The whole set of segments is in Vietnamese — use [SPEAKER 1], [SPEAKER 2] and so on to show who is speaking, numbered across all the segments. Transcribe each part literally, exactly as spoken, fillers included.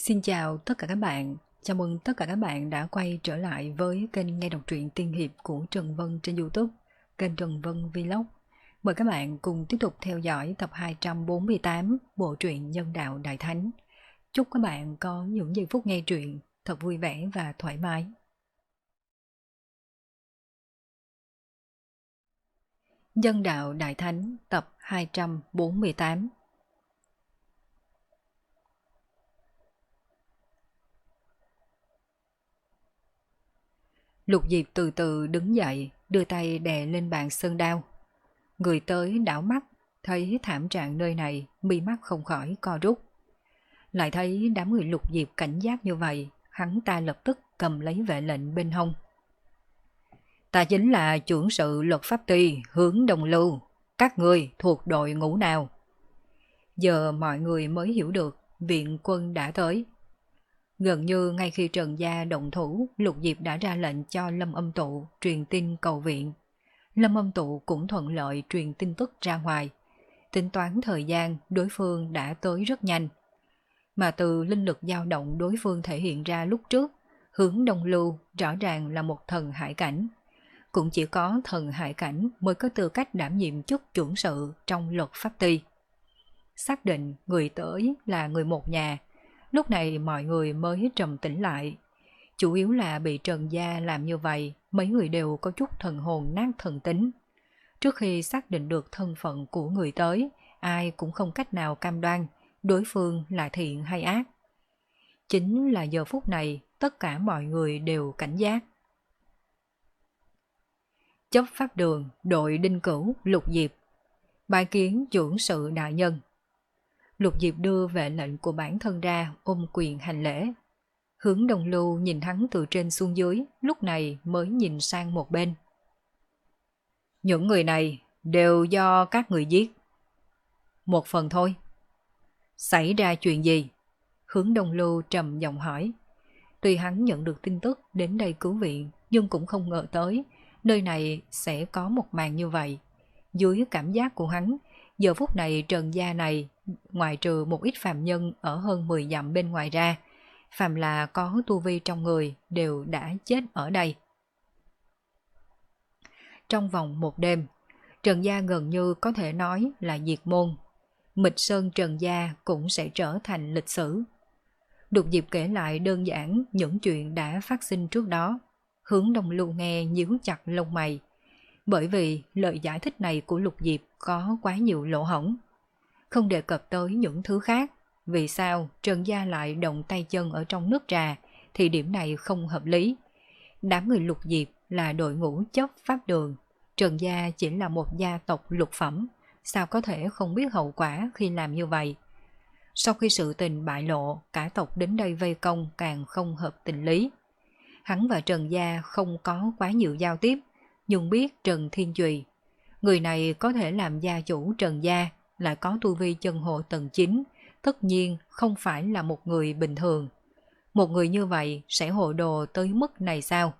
[SPEAKER 1] Xin chào tất cả các bạn, chào mừng tất cả các bạn đã quay trở lại với kênh nghe đọc truyện tiên hiệp của Trần Vân trên YouTube, kênh Trần Vân Vlog. Mời các bạn cùng tiếp tục theo dõi tập hai trăm bốn mươi tám bộ truyện Nhân đạo Đại Thánh. Chúc các bạn có những giây phút nghe truyện thật vui vẻ và thoải mái. Nhân đạo Đại Thánh tập hai trăm bốn mươi tám. Lục Diệp từ từ đứng dậy, đưa tay đè lên bàn sơn đao. Người tới đảo mắt, thấy thảm trạng nơi này, mi mắt không khỏi co rút. Lại thấy đám người Lục Diệp cảnh giác như vậy, hắn ta lập tức cầm lấy vệ lệnh bên hông. Ta chính là trưởng sự luật pháp ty Hướng Đông Lưu, các người thuộc đội ngũ nào? Giờ mọi người mới hiểu được viện quân đã tới. Gần như ngay khi Trần Gia động thủ, Lục Diệp đã ra lệnh cho Lâm Âm Tụ truyền tin cầu viện. Lâm Âm Tụ cũng thuận lợi truyền tin tức ra ngoài. Tính toán thời gian, đối phương đã tới rất nhanh. Mà từ linh lực dao động đối phương thể hiện ra lúc trước, Hướng Đông Lưu rõ ràng là một thần hải cảnh. Cũng chỉ có thần hải cảnh mới có tư cách đảm nhiệm chức trưởng sự trong luật pháp ty. Xác định người tới là người một nhà, lúc này mọi người mới trầm tĩnh lại. Chủ yếu là bị Trần Gia làm như vậy, mấy người đều có chút thần hồn nát thần tính. Trước khi xác định được thân phận của người tới, ai cũng không cách nào cam đoan đối phương là thiện hay ác. Chính là giờ phút này, tất cả mọi người đều cảnh giác. Chấp pháp đường, đội Đinh Cửu, Lục Diệp. Bái kiến trưởng sự đại nhân. Lục Diệp đưa vệ lệnh của bản thân ra, ôm quyền hành lễ. Hướng Đông Lưu nhìn hắn từ trên xuống dưới, lúc này mới nhìn sang một bên. Những người này đều do các người giết. Một phần thôi. Xảy ra chuyện gì? Hướng Đông Lưu trầm giọng hỏi. Tuy hắn nhận được tin tức đến đây cứu viện, nhưng cũng không ngờ tới nơi này sẽ có một màn như vậy. Dưới cảm giác của hắn, giờ phút này Trần Gia này, ngoài trừ một ít phàm nhân ở hơn mười dặm bên ngoài ra, phàm là có tu vi trong người đều đã chết ở đây. Trong vòng một đêm, Trần Gia gần như có thể nói là diệt môn. Mịch Sơn Trần Gia cũng sẽ trở thành lịch sử. Lục Diệp kể lại đơn giản những chuyện đã phát sinh trước đó. Hướng Đông Lưu nghe nhíu chặt lông mày. Bởi vì lời giải thích này của Lục Diệp có quá nhiều lỗ hổng. Không đề cập tới những thứ khác. Vì sao Trần Gia lại động tay chân ở trong nước trà thì điểm này không hợp lý. Đám người Lục Diệp là đội ngũ chấp pháp đường. Trần Gia chỉ là một gia tộc lục phẩm. Sao có thể không biết hậu quả khi làm như vậy? Sau khi sự tình bại lộ, cả tộc đến đây vây công càng không hợp tình lý. Hắn và Trần Gia không có quá nhiều giao tiếp, nhưng biết Trần Thiên Trùy. Người này có thể làm gia chủ Trần Gia, lại có tu vi chân hộ tầng chín, tất nhiên không phải là một người bình thường. Một người như vậy sẽ hồ đồ tới mức này sao?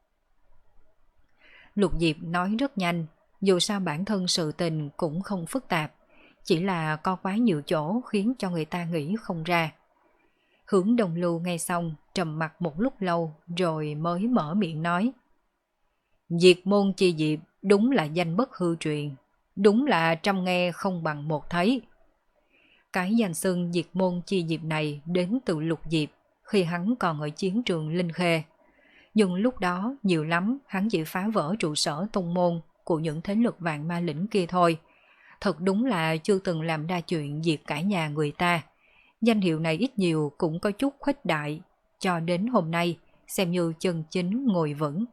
[SPEAKER 1] Lục Diệp nói rất nhanh, dù sao bản thân sự tình cũng không phức tạp, chỉ là có quá nhiều chỗ khiến cho người ta nghĩ không ra. Hướng Đông Lưu nghe xong, trầm mặt một lúc lâu rồi mới mở miệng nói. Diệt môn chi diệp đúng là danh bất hư truyền, đúng là trăm nghe không bằng một thấy. Cái danh xưng diệt môn chi diệp này đến từ Lục Diệp khi hắn còn ở chiến trường Linh Khê. Nhưng lúc đó nhiều lắm hắn chỉ phá vỡ trụ sở tông môn của những thế lực vạn ma lĩnh kia thôi. Thật đúng là chưa từng làm ra chuyện diệt cả nhà người ta. Danh hiệu này ít nhiều cũng có chút khuếch đại, cho đến hôm nay xem như chân chính ngồi vững.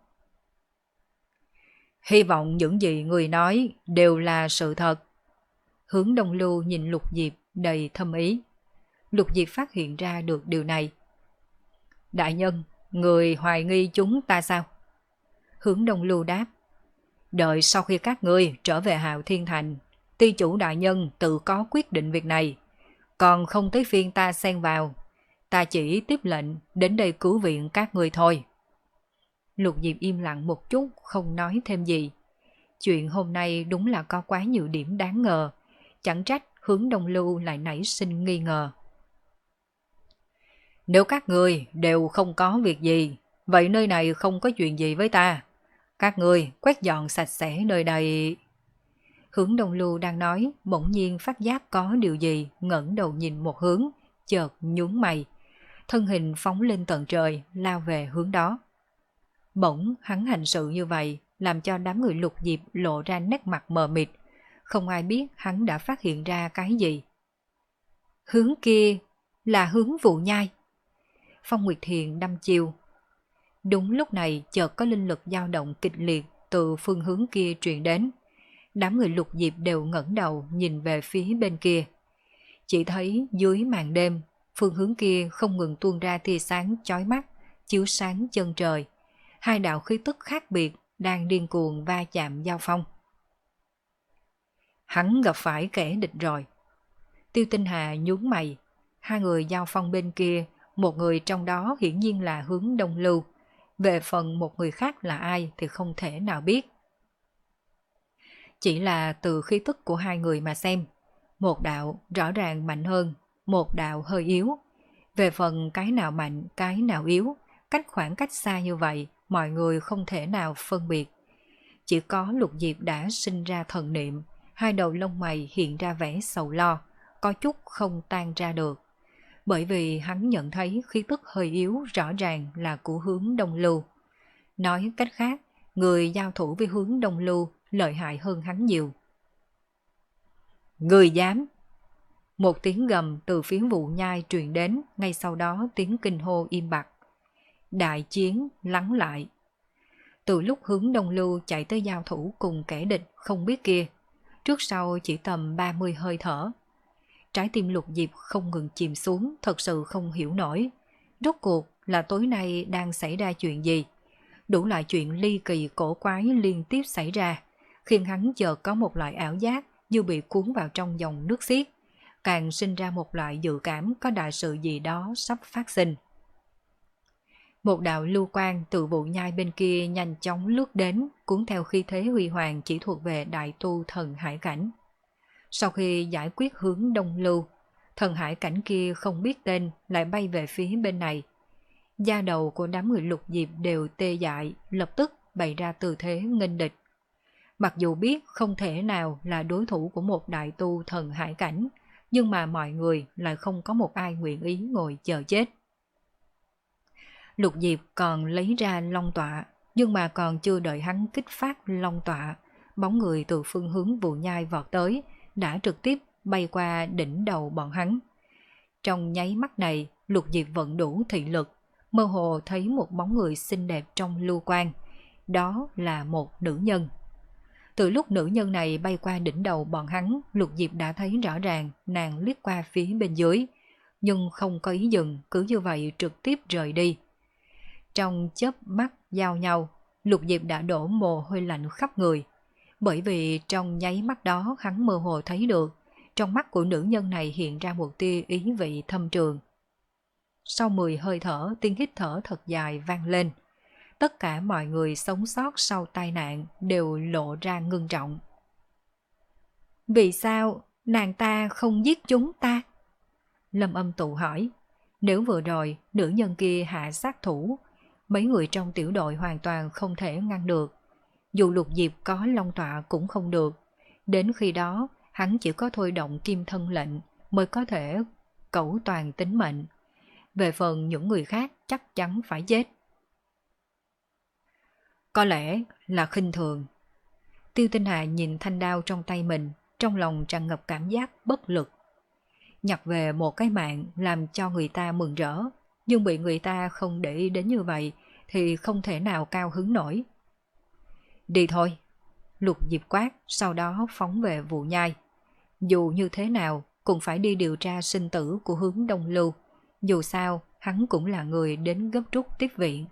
[SPEAKER 1] Hy vọng những gì người nói đều là sự thật. Hướng Đông Lưu nhìn Lục Diệp đầy thâm ý. Lục Diệp phát hiện ra được điều này. Đại nhân, người hoài nghi chúng ta sao? Hướng Đông Lưu đáp. Đợi sau khi các ngươi trở về Hạo Thiên Thành, ty chủ đại nhân tự có quyết định việc này. Còn không tới phiên ta xen vào. Ta chỉ tiếp lệnh đến đây cứu viện các ngươi thôi. Lục Diệp im lặng một chút, không nói thêm gì. Chuyện hôm nay đúng là có quá nhiều điểm đáng ngờ. Chẳng trách Hướng Đông Lưu lại nảy sinh nghi ngờ. Nếu các ngươi đều không có việc gì, vậy nơi này không có chuyện gì với ta. Các ngươi quét dọn sạch sẽ nơi đây. Hướng Đông Lưu đang nói, bỗng nhiên phát giác có điều gì, ngẩng đầu nhìn một hướng, chợt nhướng mày. Thân hình phóng lên tận trời, lao về hướng đó. Bỗng hắn hành sự như vậy, làm cho đám người Lục Diệp lộ ra nét mặt mờ mịt. Không ai biết hắn đã phát hiện ra cái gì. Hướng kia là hướng Vụ Nhai. Phong Nguyệt Thiền đăm chiêu. Đúng lúc này chợt có linh lực dao động kịch liệt từ phương hướng kia truyền đến. Đám người Lục Diệp đều ngẩng đầu nhìn về phía bên kia. Chỉ thấy dưới màn đêm, phương hướng kia không ngừng tuôn ra tia sáng chói mắt, chiếu sáng chân trời. Hai đạo khí tức khác biệt đang điên cuồng va chạm giao phong. Hắn gặp phải kẻ địch rồi. Tiêu Tinh Hà nhướng mày. Hai người giao phong bên kia, một người trong đó hiển nhiên là Hướng Đông Lưu. Về phần một người khác là ai thì không thể nào biết. Chỉ là từ khí tức của hai người mà xem, một đạo rõ ràng mạnh hơn, một đạo hơi yếu. Về phần cái nào mạnh, cái nào yếu, cách khoảng cách xa như vậy, mọi người không thể nào phân biệt. Chỉ có Lục Diệp đã sinh ra thần niệm, hai đầu lông mày hiện ra vẻ sầu lo, có chút không tan ra được. Bởi vì hắn nhận thấy khí tức hơi yếu rõ ràng là của Hướng Đông Lưu. Nói cách khác, người giao thủ với Hướng Đông Lưu lợi hại hơn hắn nhiều. Người dám! Một tiếng gầm từ phía Vụ Nhai truyền đến, ngay sau đó tiếng kinh hô im bặt. Đại chiến lắng lại. Từ lúc Hướng Đông Lưu chạy tới giao thủ cùng kẻ địch không biết kia, trước sau chỉ tầm ba mươi hơi thở. Trái tim Lục Diệp không ngừng chìm xuống, thật sự không hiểu nổi. Rốt cuộc là tối nay đang xảy ra chuyện gì? Đủ loại chuyện ly kỳ cổ quái liên tiếp xảy ra, khiến hắn chợt có một loại ảo giác như bị cuốn vào trong dòng nước xiết, càng sinh ra một loại dự cảm có đại sự gì đó sắp phát sinh. Một đạo lưu quang từ Vụ Nhai bên kia nhanh chóng lướt đến, cuốn theo khí thế huy hoàng chỉ thuộc về đại tu thần hải cảnh. Sau khi giải quyết Hướng Đông Lưu, thần hải cảnh kia không biết tên lại bay về phía bên này. Da đầu của đám người Lục Diệp đều tê dại, lập tức bày ra tư thế nghênh địch. Mặc dù biết không thể nào là đối thủ của một đại tu thần hải cảnh, nhưng mà mọi người lại không có một ai nguyện ý ngồi chờ chết. Lục Diệp còn lấy ra long tọa, nhưng mà còn chưa đợi hắn kích phát long tọa, bóng người từ phương hướng Vụ Nhai vọt tới, đã trực tiếp bay qua đỉnh đầu bọn hắn. Trong nháy mắt này, Lục Diệp vận đủ thị lực, mơ hồ thấy một bóng người xinh đẹp trong lưu quang. Đó là một nữ nhân. Từ lúc nữ nhân này bay qua đỉnh đầu bọn hắn, Lục Diệp đã thấy rõ ràng nàng liếc qua phía bên dưới, nhưng không có ý dừng, cứ như vậy trực tiếp rời đi. Trong chớp mắt giao nhau, Lục Diệp đã đổ mồ hôi lạnh khắp người. Bởi vì trong nháy mắt đó hắn mơ hồ thấy được, trong mắt của nữ nhân này hiện ra một tia ý vị thâm trường. Sau mười hơi thở, tiếng hít thở thật dài vang lên. Tất cả mọi người sống sót sau tai nạn đều lộ ra ngưng trọng. Vì sao nàng ta không giết chúng ta? Lâm Âm Tụ hỏi. Nếu vừa rồi nữ nhân kia hạ sát thủ, mấy người trong tiểu đội hoàn toàn không thể ngăn được. Dù Lục Diệp có long tọa cũng không được. Đến khi đó hắn chỉ có thôi động kim thân lệnh mới có thể cẩu toàn tính mệnh. Về phần những người khác chắc chắn phải chết. Có lẽ là khinh thường. Tiêu Tinh Hà nhìn thanh đao trong tay mình, trong lòng tràn ngập cảm giác bất lực. Nhặt về một cái mạng làm cho người ta mừng rỡ, nhưng bị người ta không để ý đến như vậy thì không thể nào cao hứng nổi. Đi thôi. Lục Diệp quát, sau đó phóng về Vụ Nhai. Dù như thế nào cũng phải đi điều tra sinh tử của Hướng Đông Lưu. Dù sao hắn cũng là người đến gấp rút tiếp viện.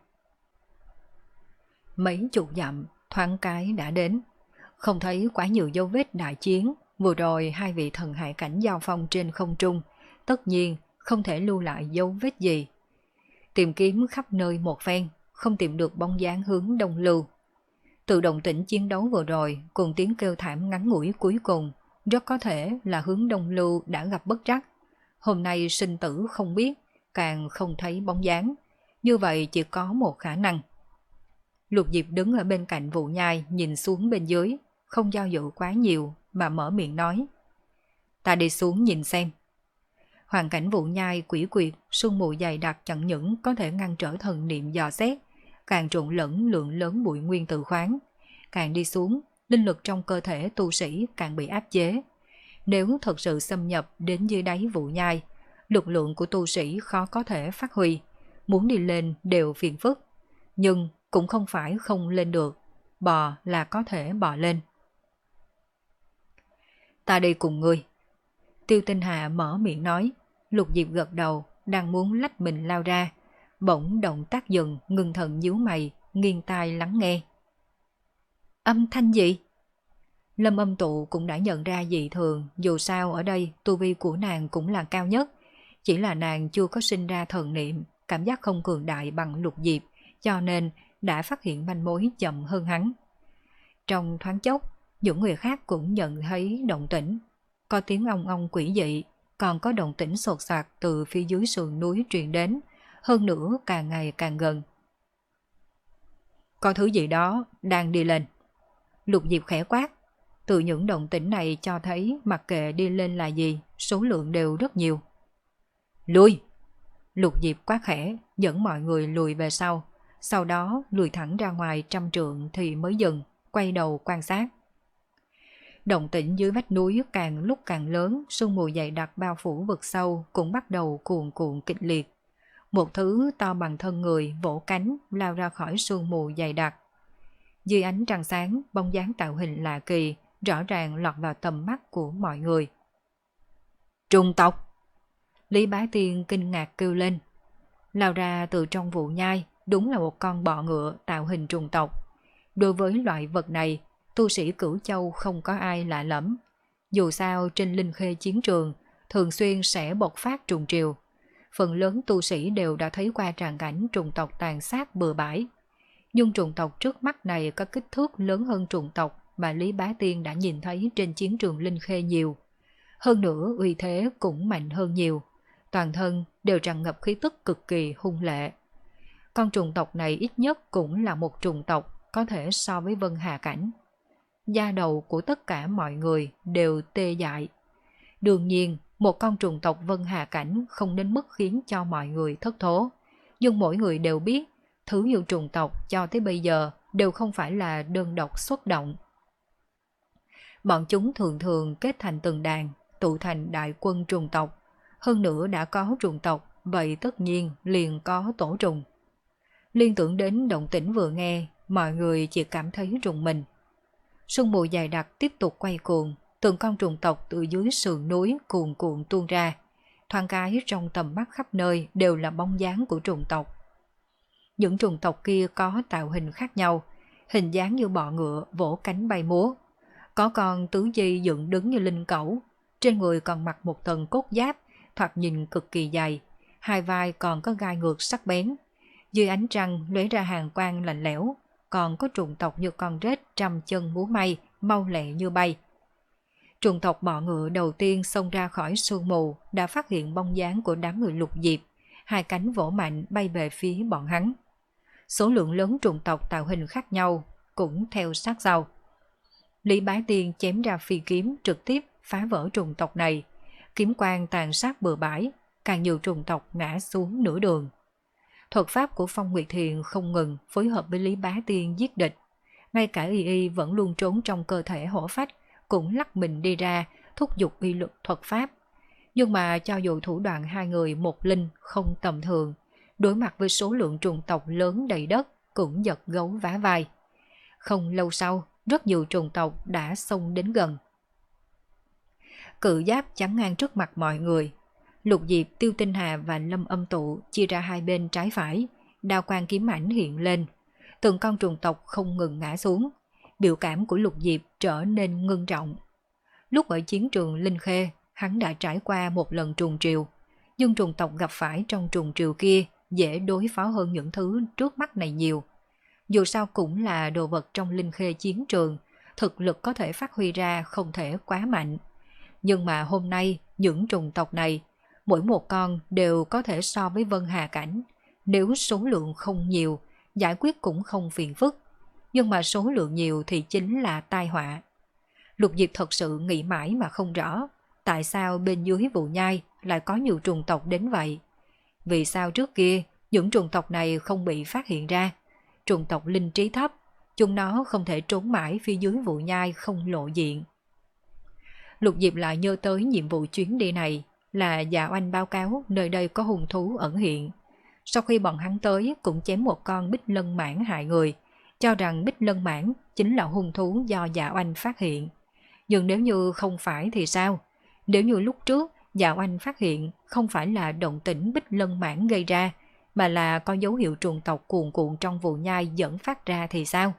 [SPEAKER 1] Mấy chục dặm thoáng cái đã đến. Không thấy quá nhiều dấu vết đại chiến. Vừa rồi hai vị thần hải cảnh giao phong trên không trung, tất nhiên không thể lưu lại dấu vết gì. Tìm kiếm khắp nơi một phen, không tìm được bóng dáng Hướng Đông Lưu. Từ động tĩnh chiến đấu vừa rồi cùng tiếng kêu thảm ngắn ngủi cuối cùng, rất có thể là Hướng Đông Lưu đã gặp bất trắc. Hôm nay sinh tử không biết, càng không thấy bóng dáng. Như vậy chỉ có một khả năng. Lục Diệp đứng ở bên cạnh Vũ Nhai nhìn xuống bên dưới, không do dự quá nhiều mà mở miệng nói. Ta đi xuống nhìn xem. Hoàn cảnh Vũ Nhai quỷ quyệt, sương mù dày đặc chẳng những có thể ngăn trở thần niệm dò xét, càng trộn lẫn lượng lớn bụi nguyên tử khoáng. Càng đi xuống, linh lực trong cơ thể tu sĩ càng bị áp chế. Nếu thật sự xâm nhập đến dưới đáy Vũ Nhai, lực lượng của tu sĩ khó có thể phát huy, muốn đi lên đều phiền phức. Nhưng cũng không phải không lên được, bò là có thể bò lên. Ta đi cùng ngươi. Tiêu Tinh Hà mở miệng nói. Lục Diệp gật đầu, đang muốn lách mình lao ra, bỗng động tác dừng, ngưng thần nhíu mày, nghiêng tai lắng nghe. Âm thanh gì? Lâm Âm Tụ cũng đã nhận ra dị thường, dù sao ở đây tu vi của nàng cũng là cao nhất, chỉ là nàng chưa có sinh ra thần niệm, cảm giác không cường đại bằng Lục Diệp, cho nên đã phát hiện manh mối chậm hơn hắn. Trong thoáng chốc, những người khác cũng nhận thấy động tĩnh, có tiếng ong ong quỷ dị, còn có động tĩnh sột soạt từ phía dưới sườn núi truyền đến, hơn nữa càng ngày càng gần. Có thứ gì đó đang đi lên. Lục Diệp khẽ quát. Từ những động tĩnh này cho thấy mặc kệ đi lên là gì, số lượng đều rất nhiều. Lùi! Lục Diệp quát khẽ, dẫn mọi người lùi về sau, sau đó lùi thẳng ra ngoài trăm trượng thì mới dừng, quay đầu quan sát. Động tĩnh dưới vách núi càng lúc càng lớn, sương mù dày đặc bao phủ vực sâu cũng bắt đầu cuồn cuộn kịch liệt. Một thứ to bằng thân người vỗ cánh lao ra khỏi sương mù dày đặc. Dưới ánh trăng sáng, bóng dáng tạo hình lạ kỳ rõ ràng lọt vào tầm mắt của mọi người. Trùng tộc! Lý Bá Tiên kinh ngạc kêu lên. Lao ra từ trong Vũ Nhai đúng là một con bọ ngựa tạo hình trùng tộc. Đối với loại vật này, tu sĩ Cửu Châu không có ai lạ lẫm. Dù sao trên linh khê chiến trường thường xuyên sẽ bộc phát trùng triều. Phần lớn tu sĩ đều đã thấy qua tràng cảnh trùng tộc tàn sát bừa bãi. Nhưng trùng tộc trước mắt này có kích thước lớn hơn trùng tộc mà Lý Bá Tiên đã nhìn thấy trên chiến trường linh khê nhiều. Hơn nữa uy thế cũng mạnh hơn nhiều. Toàn thân đều tràn ngập khí tức cực kỳ hung lệ. Con trùng tộc này ít nhất cũng là một trùng tộc có thể so với Vân Hà Cảnh. Da đầu của tất cả mọi người đều tê dại. Đương nhiên, một con trùng tộc Vân Hà Cảnh không đến mức khiến cho mọi người thất thố. Nhưng mỗi người đều biết, thứ nhiều trùng tộc cho tới bây giờ đều không phải là đơn độc xuất động. Bọn chúng thường thường kết thành từng đàn, tụ thành đại quân trùng tộc. Hơn nữa đã có trùng tộc, vậy tất nhiên liền có tổ trùng. Liên tưởng đến động tĩnh vừa nghe, mọi người chỉ cảm thấy rùng mình. Sương mù dày đặc tiếp tục quay cuồng, từng con trùng tộc từ dưới sườn núi cuồn cuộn tuôn ra. Thoáng cái trong tầm mắt khắp nơi đều là bóng dáng của trùng tộc. Những trùng tộc kia có tạo hình khác nhau, hình dáng như bọ ngựa vỗ cánh bay múa. Có con tứ chi dựng đứng như linh cẩu, trên người còn mặc một tầng cốt giáp, thoạt nhìn cực kỳ dày, hai vai còn có gai ngược sắc bén. Dưới ánh trăng lóe ra hàng quang lạnh lẽo, còn có trùng tộc như con rết trăm chân múa may, mau lẹ như bay. Trùng tộc bọ ngựa đầu tiên xông ra khỏi sương mù đã phát hiện bóng dáng của đám người Lục Diệp, hai cánh vỗ mạnh bay về phía bọn hắn. Số lượng lớn trùng tộc tạo hình khác nhau cũng theo sát sau. Lý Bá Tiên chém ra phi kiếm trực tiếp phá vỡ trùng tộc này, kiếm quang tàn sát bừa bãi, càng nhiều trùng tộc ngã xuống nửa đường. Thuật pháp của Phong Nguyệt Thiền không ngừng phối hợp với Lý Bá Tiên giết địch. Ngay cả Y Y vẫn luôn trốn trong cơ thể hổ phách, cũng lắc mình đi ra, thúc giục uy lực thuật pháp. Nhưng mà cho dù thủ đoạn hai người một linh không tầm thường, đối mặt với số lượng trùng tộc lớn đầy đất cũng giật gấu vá vai. Không lâu sau, rất nhiều trùng tộc đã xông đến gần. Cự giáp chắn ngang trước mặt mọi người. Lục Diệp, Tiêu Tinh Hà và Lâm Âm Tụ chia ra hai bên trái phải, đao quang kiếm ảnh hiện lên. Từng con trùng tộc không ngừng ngã xuống. Biểu cảm của Lục Diệp trở nên ngưng trọng. Lúc ở chiến trường Linh Khê, hắn đã trải qua một lần trùng triều, nhưng trùng tộc gặp phải trong trùng triều kia dễ đối phó hơn những thứ trước mắt này nhiều. Dù sao cũng là đồ vật trong Linh Khê chiến trường, thực lực có thể phát huy ra không thể quá mạnh. Nhưng mà hôm nay, những trùng tộc này, mỗi một con đều có thể so với Vân Hà Cảnh. Nếu số lượng không nhiều, giải quyết cũng không phiền phức. Nhưng mà số lượng nhiều thì chính là tai họa. Lục Diệp thật sự nghĩ mãi mà không rõ, tại sao bên dưới Vụ Nhai lại có nhiều trùng tộc đến vậy. Vì sao trước kia những trùng tộc này không bị phát hiện ra? Trùng tộc linh trí thấp, chúng nó không thể trốn mãi phía dưới Vụ Nhai không lộ diện. Lục Diệp lại nhớ tới nhiệm vụ chuyến đi này là Dạ Oanh báo cáo nơi đây có hung thú ẩn hiện. Sau khi bọn hắn tới cũng chém một con bích lân mãng hại người, cho rằng bích lân mãng chính là hung thú do Dạ Oanh phát hiện. Nhưng nếu như không phải thì sao? Nếu như lúc trước Dạ Oanh phát hiện không phải là động tĩnh bích lân mãng gây ra, mà là có dấu hiệu trùng tộc cuồn cuộn trong Vụ Nhai dẫn phát ra thì sao?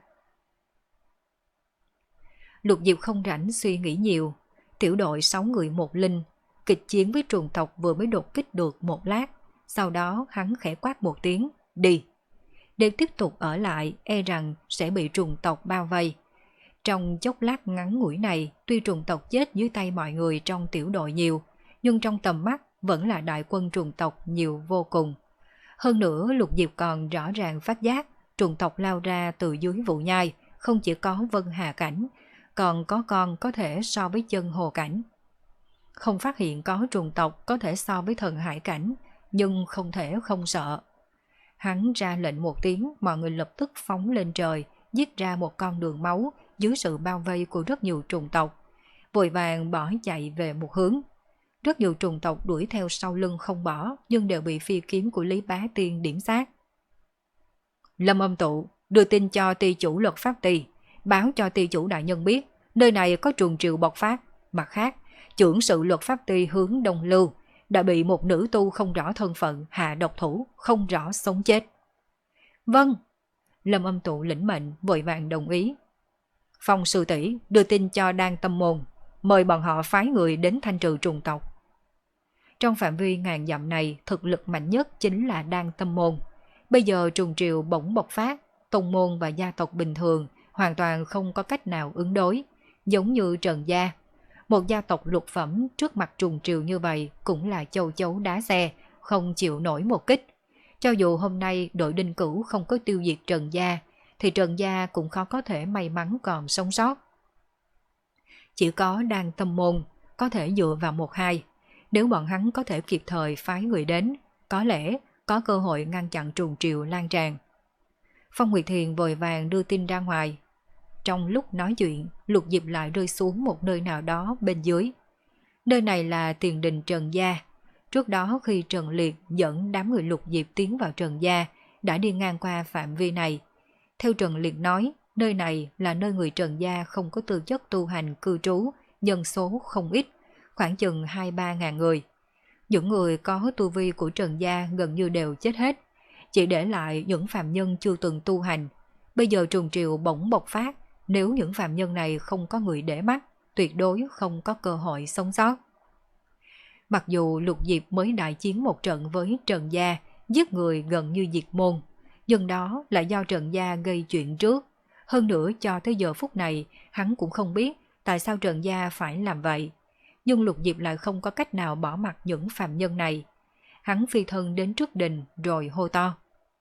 [SPEAKER 1] Lục Diệp không rảnh suy nghĩ nhiều. Tiểu đội sáu người một linh, kịch chiến với trùng tộc vừa mới đột kích được một lát, sau đó hắn khẽ quát một tiếng, đi. Nếu tiếp tục ở lại, e rằng sẽ bị trùng tộc bao vây. Trong chốc lát ngắn ngủi này, tuy trùng tộc chết dưới tay mọi người trong tiểu đội nhiều, nhưng trong tầm mắt vẫn là đại quân trùng tộc nhiều vô cùng. Hơn nữa, Lục Diệp còn rõ ràng phát giác trùng tộc lao ra từ dưới Vụ Nhai, không chỉ có Vân Hà Cảnh, còn có con có thể so với Chân Hồ Cảnh. Không phát hiện có trùng tộc có thể so với Thần Hải Cảnh, nhưng không thể không sợ. Hắn ra lệnh một tiếng, mọi người lập tức phóng lên trời, giết ra một con đường máu dưới sự bao vây của rất nhiều trùng tộc, vội vàng bỏ chạy về một hướng. Rất nhiều trùng tộc đuổi theo sau lưng không bỏ, nhưng đều bị phi kiếm của Lý Bá Tiên điểm sát. Lâm Âm Tụ đưa tin cho ty chủ Luật Pháp Ty, báo cho ty chủ đại nhân biết nơi này có trùng triều bộc phát. Mặt khác, trưởng sự Luật Pháp Ty hướng Đông Lưu đã bị một nữ tu không rõ thân phận hạ độc thủ, không rõ sống chết. Vâng. Lâm Âm Tụ lĩnh mệnh, vội vàng đồng ý. Phong sư tỷ đưa tin cho Đan Tâm Môn, mời bọn họ phái người đến thanh trừ trùng tộc. Trong phạm vi ngàn dặm này, thực lực mạnh nhất chính là Đan Tâm Môn. Bây giờ trùng triều bỗng bộc phát, tông môn và gia tộc bình thường hoàn toàn không có cách nào ứng đối, giống như Trần Gia. Một gia tộc lục phẩm trước mặt trùng triều như vậy cũng là châu chấu đá xe, không chịu nổi một kích. Cho dù hôm nay đội Đinh Cửu không có tiêu diệt Trần Gia, thì Trần Gia cũng khó có thể may mắn còn sống sót. Chỉ có Đan Tâm Môn có thể dựa vào một hai. Nếu bọn hắn có thể kịp thời phái người đến, có lẽ có cơ hội ngăn chặn trùng triều lan tràn. Phong Nguyệt Thiền vội vàng đưa tin ra ngoài. Trong lúc nói chuyện, Lục Diệp lại rơi xuống một nơi nào đó bên dưới. Nơi này là tiền đình Trần Gia. Trước đó khi Trần Liệt dẫn đám người Lục Diệp tiến vào Trần Gia, đã đi ngang qua phạm vi này. Theo Trần Liệt nói, nơi này là nơi người Trần Gia không có tư chất tu hành cư trú, nhân số không ít, khoảng chừng hai ba ngàn người. Những người có tu vi của Trần Gia gần như đều chết hết, chỉ để lại những phàm nhân chưa từng tu hành. Bây giờ trùng triều bỗng bộc phát, nếu những phàm nhân này không có người để mắt, tuyệt đối không có cơ hội sống sót. Mặc dù Lục Diệp mới đại chiến một trận với Trần Gia, giết người gần như diệt môn, nhưng đó là do Trần Gia gây chuyện trước. Hơn nữa cho tới giờ phút này, hắn cũng không biết tại sao Trần Gia phải làm vậy. Nhưng Lục Diệp lại không có cách nào bỏ mặc những phàm nhân này. Hắn phi thân đến trước đình rồi hô to.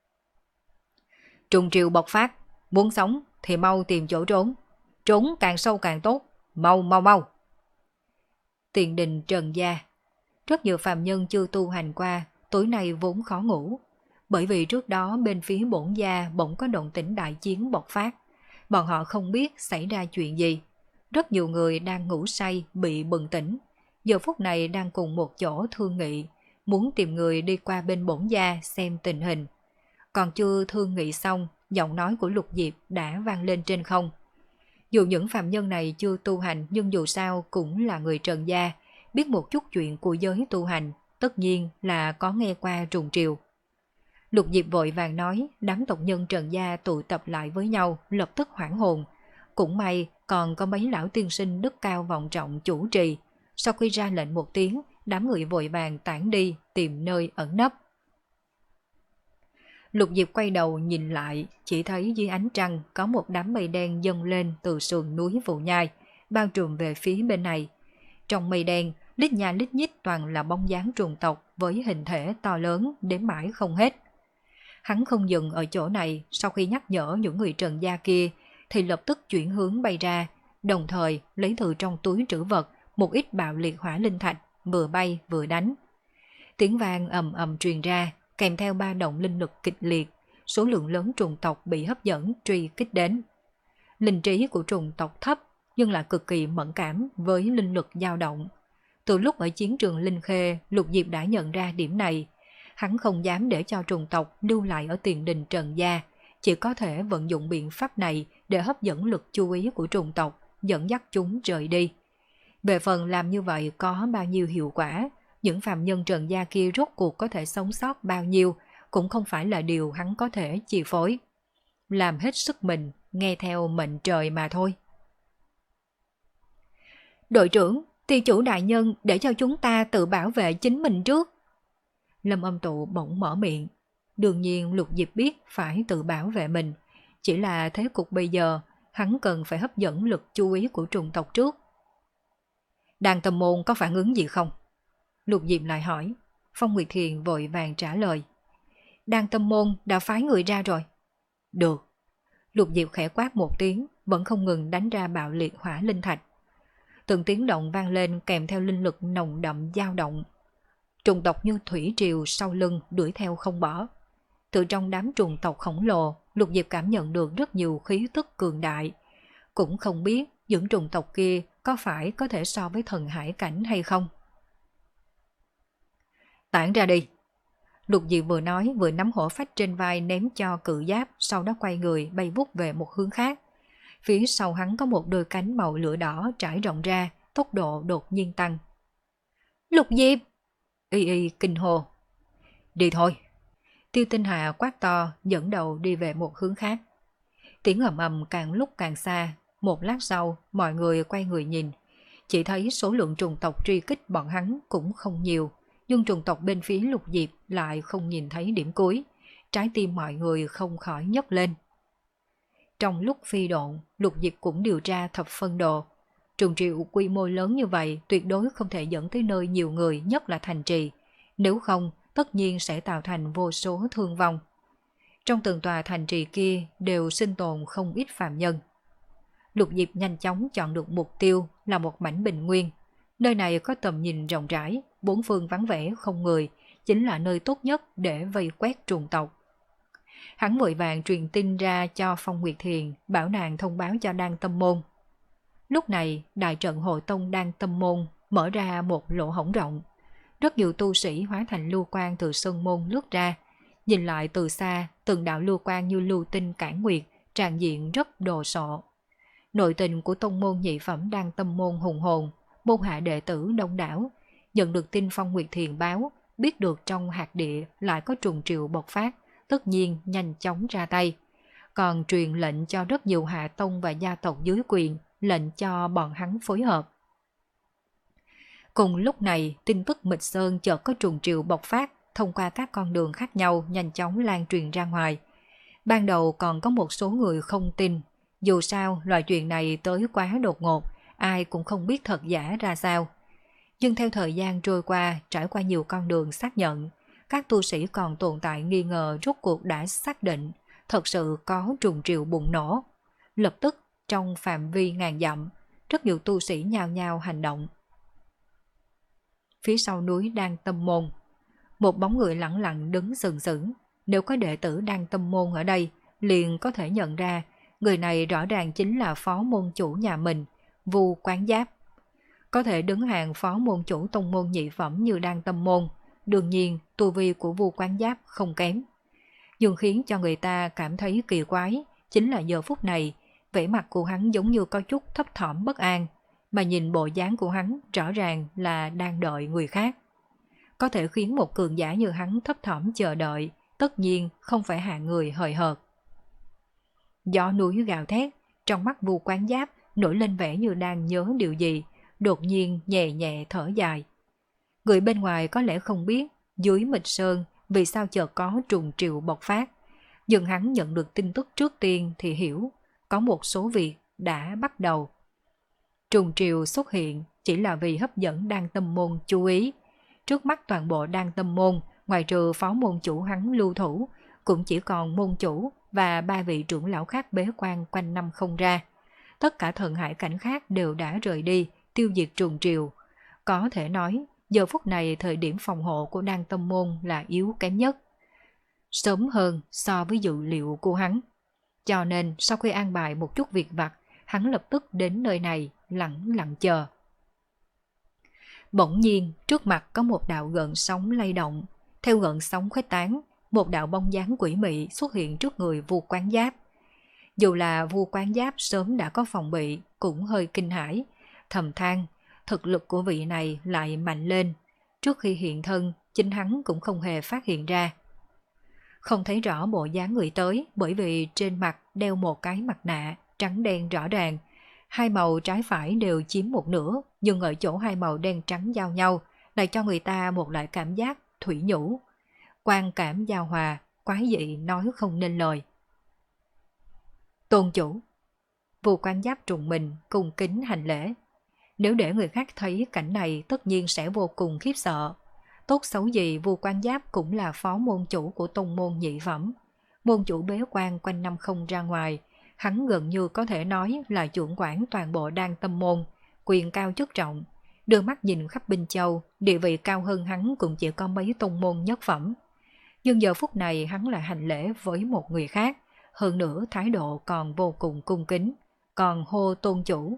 [SPEAKER 1] Trùng triều bộc phát, muốn sống thì mau tìm chỗ trốn. Trốn càng sâu càng tốt, mau mau mau. Tiền đình Trần Gia. Rất nhiều phàm nhân chưa tu hành qua, tối nay vốn khó ngủ. Bởi vì trước đó bên phía bổn gia bỗng có động tĩnh đại chiến bộc phát. Bọn họ không biết xảy ra chuyện gì. Rất nhiều người đang ngủ say bị bừng tỉnh. Giờ phút này đang cùng một chỗ thương nghị, muốn tìm người đi qua bên bổn gia xem tình hình. Còn chưa thương nghị xong, giọng nói của Lục Diệp đã vang lên trên không. Dù những phàm nhân này chưa tu hành, nhưng dù sao cũng là người Trần Gia, biết một chút chuyện của giới tu hành, tất nhiên là có nghe qua trùng triều. Lục Diệp vội vàng nói, đám tộc nhân Trần Gia tụ tập lại với nhau, lập tức hoảng hồn. Cũng may còn có mấy lão tiên sinh đức cao vọng trọng chủ trì. Sau khi ra lệnh một tiếng, đám người vội vàng tản đi tìm nơi ẩn nấp. Lục Diệp quay đầu nhìn lại, chỉ thấy dưới ánh trăng có một đám mây đen dâng lên từ sườn núi Vụ Nhai, bao trùm về phía bên này. Trong mây đen, lít nha lít nhít toàn là bóng dáng trùng tộc với hình thể to lớn đến mãi không hết. Hắn không dừng ở chỗ này, sau khi nhắc nhở những người Trần gia kia thì lập tức chuyển hướng bay ra, đồng thời lấy từ trong túi trữ vật một ít bạo liệt hỏa linh thạch, vừa bay vừa đánh. Tiếng vang ầm ầm truyền ra, kèm theo ba động linh lực kịch liệt, số lượng lớn trùng tộc bị hấp dẫn truy kích đến. Linh trí của trùng tộc thấp nhưng là cực kỳ mẫn cảm với linh lực dao động. Từ lúc ở chiến trường Linh Khê, Lục Diệp đã nhận ra điểm này. Hắn không dám để cho trùng tộc lưu lại ở tiền đình Trần gia, chỉ có thể vận dụng biện pháp này để hấp dẫn lực chú ý của trùng tộc, dẫn dắt chúng rời đi. Về phần làm như vậy có bao nhiêu hiệu quả, những phàm nhân Trần gia kia rốt cuộc có thể sống sót bao nhiêu cũng không phải là điều hắn có thể chi phối. Làm hết sức mình, nghe theo mệnh trời mà thôi. Đội trưởng, ty chủ đại nhân để cho chúng ta tự bảo vệ chính mình trước. Lâm Âm Tụ bỗng mở miệng. Đương nhiên Lục Diệp biết phải tự bảo vệ mình, chỉ là thế cục bây giờ hắn cần phải hấp dẫn lực chú ý của trùng tộc trước. Đan Tâm Môn có phản ứng gì không? Lục Diệp lại hỏi. Phong Nguyệt Thiền vội vàng trả lời. Đan Tâm Môn đã phái người ra rồi. Được. Lục Diệp khẽ quát một tiếng, vẫn không ngừng đánh ra bạo liệt hỏa linh thạch. Từng tiếng động vang lên kèm theo linh lực nồng đậm dao động. Trùng tộc như thủy triều sau lưng đuổi theo không bỏ. Từ trong đám trùng tộc khổng lồ, Lục Diệp cảm nhận được rất nhiều khí tức cường đại. Cũng không biết những trùng tộc kia có phải có thể so với thần hải cảnh hay không. Tản ra đi. Lục Diệp vừa nói vừa nắm hổ phách trên vai ném cho cự giáp, sau đó quay người bay vút về một hướng khác. Phía sau hắn có một đôi cánh màu lửa đỏ trải rộng ra, tốc độ đột nhiên tăng. Lục Diệp! Y y kinh hồ. Đi thôi. Tiêu Tinh Hà quát to, dẫn đầu đi về một hướng khác. Tiếng ầm ầm càng lúc càng xa. Một lát sau, mọi người quay người nhìn. Chỉ thấy số lượng trùng tộc truy kích bọn hắn cũng không nhiều, nhưng trùng tộc bên phía Lục Diệp lại không nhìn thấy điểm cuối. Trái tim mọi người không khỏi nhấc lên. Trong lúc phi độn, Lục Diệp cũng điều tra thập phân đồ. Trùng triệu quy mô lớn như vậy tuyệt đối không thể dẫn tới nơi nhiều người, nhất là thành trì. Nếu không, tất nhiên sẽ tạo thành vô số thương vong. Trong từng tòa thành trì kia đều sinh tồn không ít phàm nhân. Lục Diệp nhanh chóng chọn được mục tiêu là một mảnh bình nguyên. Nơi này có tầm nhìn rộng rãi, bốn phương vắng vẻ không người, chính là nơi tốt nhất để vây quét trùng tộc. Hắn vội vàng truyền tin ra cho Phong Nguyệt Thiền, bảo nàng thông báo cho Đan Tâm Môn. Lúc này, đại trận hội tông Đan Tâm Môn mở ra một lỗ hổng rộng. Rất nhiều tu sĩ hóa thành lưu quang từ sơn môn lướt ra. Nhìn lại từ xa, từng đạo lưu quang như lưu tinh cản nguyệt, tràn diện rất đồ sộ. Nội tình của tông môn nhị phẩm Đan Tâm Môn hùng hồn, môn hạ đệ tử đông đảo. Nhận được tin Phong Nguyệt Thiền báo, biết được trong hạt địa lại có trùng triệu bộc phát, tất nhiên nhanh chóng ra tay. Còn truyền lệnh cho rất nhiều hạ tông và gia tộc dưới quyền, lệnh cho bọn hắn phối hợp. Cùng lúc này, tin tức Mịch Sơn chợt có trùng triệu bộc phát, thông qua các con đường khác nhau nhanh chóng lan truyền ra ngoài. Ban đầu còn có một số người không tin, dù sao loại chuyện này tới quá đột ngột, ai cũng không biết thật giả ra sao. Nhưng theo thời gian trôi qua, trải qua nhiều con đường xác nhận, các tu sĩ còn tồn tại nghi ngờ rốt cuộc đã xác định thật sự có trùng triệu bùng nổ. Lập tức trong phạm vi ngàn dặm, rất nhiều tu sĩ nhao nhao hành động. Phía sau núi Đan Tâm Môn, một bóng người lẳng lặng đứng sừng sững. Nếu có đệ tử Đan Tâm Môn ở đây, liền có thể nhận ra người này rõ ràng chính là phó môn chủ nhà mình, Vu Quán Giáp. Có thể đứng hàng phó môn chủ tông môn nhị phẩm như Đan Tâm Môn, đương nhiên tu vi của Vu Quán Giáp không kém. Nhưng khiến cho người ta cảm thấy kỳ quái chính là giờ phút này, vẻ mặt của hắn giống như có chút thấp thỏm bất an, mà nhìn bộ dáng của hắn rõ ràng là đang đợi người khác. Có thể khiến một cường giả như hắn thấp thỏm chờ đợi, tất nhiên không phải hạng người hời hợt. Gió núi gào thét, trong mắt Vu Quán Giáp nổi lên vẻ như đang nhớ điều gì, đột nhiên nhẹ nhẹ thở dài. Người bên ngoài có lẽ không biết dưới Mịch Sơn vì sao chợt có trùng triệu bộc phát, nhưng hắn nhận được tin tức trước tiên thì hiểu có một số việc đã bắt đầu. Trùng triều xuất hiện chỉ là vì hấp dẫn Đan Tâm Môn chú ý. Trước mắt toàn bộ Đan Tâm Môn, ngoài trừ phó môn chủ hắn lưu thủ, cũng chỉ còn môn chủ và ba vị trưởng lão khác bế quan quanh năm không ra. Tất cả thần hải cảnh khác đều đã rời đi, tiêu diệt trùng triều. Có thể nói, giờ phút này thời điểm phòng hộ của Đan Tâm Môn là yếu kém nhất. Sớm hơn so với dự liệu của hắn. Cho nên sau khi an bài một chút việc vặt, hắn lập tức đến nơi này, lặng lặng chờ. Bỗng nhiên, trước mặt có một đạo gợn sóng lay động. Theo gợn sóng khuếch tán, một đạo bóng dáng quỷ mị xuất hiện trước người Vu Quán Giáp. Dù là Vu Quán Giáp sớm đã có phòng bị, cũng hơi kinh hãi, thầm than, thực lực của vị này lại mạnh lên. Trước khi hiện thân, chính hắn cũng không hề phát hiện ra. Không thấy rõ bộ dáng người tới bởi vì trên mặt đeo một cái mặt nạ trắng đen rõ ràng. Hai màu trái phải đều chiếm một nửa, nhưng ở chỗ hai màu đen trắng giao nhau lại cho người ta một loại cảm giác thủy nhũ. Quan cảm giao hòa, quái dị nói không nên lời. Tôn chủ. Vu Quán Giáp trùng mình cung kính hành lễ. Nếu để người khác thấy cảnh này tất nhiên sẽ vô cùng khiếp sợ. Tốt xấu gì Vu Quán Giáp cũng là phó môn chủ của tông môn nhị phẩm. Môn chủ bế quan quanh năm không ra ngoài, hắn gần như có thể nói là trưởng quản toàn bộ Đan Tâm Môn, quyền cao chức trọng. Đưa mắt nhìn khắp Binh Châu, địa vị cao hơn hắn cũng chỉ có mấy tông môn nhất phẩm. Nhưng giờ phút này hắn lại hành lễ với một người khác, hơn nữa thái độ còn vô cùng cung kính, còn hô tôn chủ.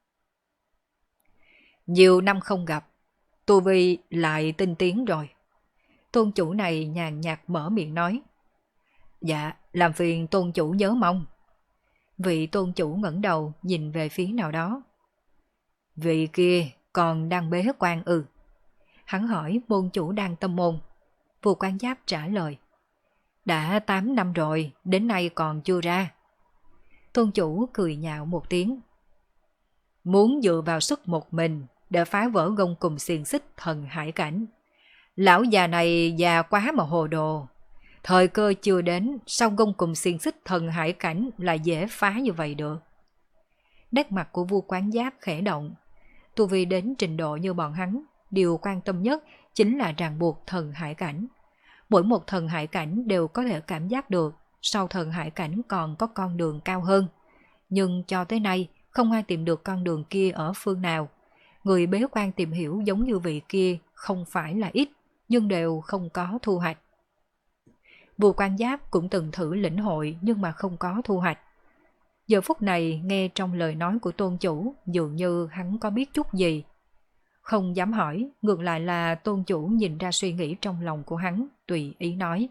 [SPEAKER 1] Nhiều năm không gặp, tu vi lại tinh tiến rồi. Tôn chủ này nhàn nhạt mở miệng nói. Dạ, làm phiền tôn chủ nhớ mong. Vị tôn chủ ngẩng đầu nhìn về phía nào đó. Vị kia còn đang bế quan ư? Hắn hỏi môn chủ Đan Tâm Môn. Vu Quán Giáp trả lời. Đã tám năm rồi, đến nay còn chưa ra. Tôn chủ cười nhạo một tiếng. Muốn dựa vào sức một mình để phá vỡ gông cùm xiềng xích thần hải cảnh. Lão già này già quá mà hồ đồ. Thời cơ chưa đến, sao gông cùm xiềng xích thần hải cảnh lại dễ phá như vậy được? Nét mặt của Vu Quán Giáp khẽ động. Tu vi đến trình độ như bọn hắn, điều quan tâm nhất chính là ràng buộc thần hải cảnh. Mỗi một thần hải cảnh đều có thể cảm giác được sau thần hải cảnh còn có con đường cao hơn. Nhưng cho tới nay không ai tìm được con đường kia ở phương nào. Người bế quan tìm hiểu giống như vị kia không phải là ít, nhưng đều không có thu hoạch. Vu Quán Giáp cũng từng thử lĩnh hội nhưng mà không có thu hoạch. Giờ phút này nghe trong lời nói của tôn chủ dường như hắn có biết chút gì. Không dám hỏi, ngược lại là tôn chủ nhìn ra suy nghĩ trong lòng của hắn, tùy ý nói.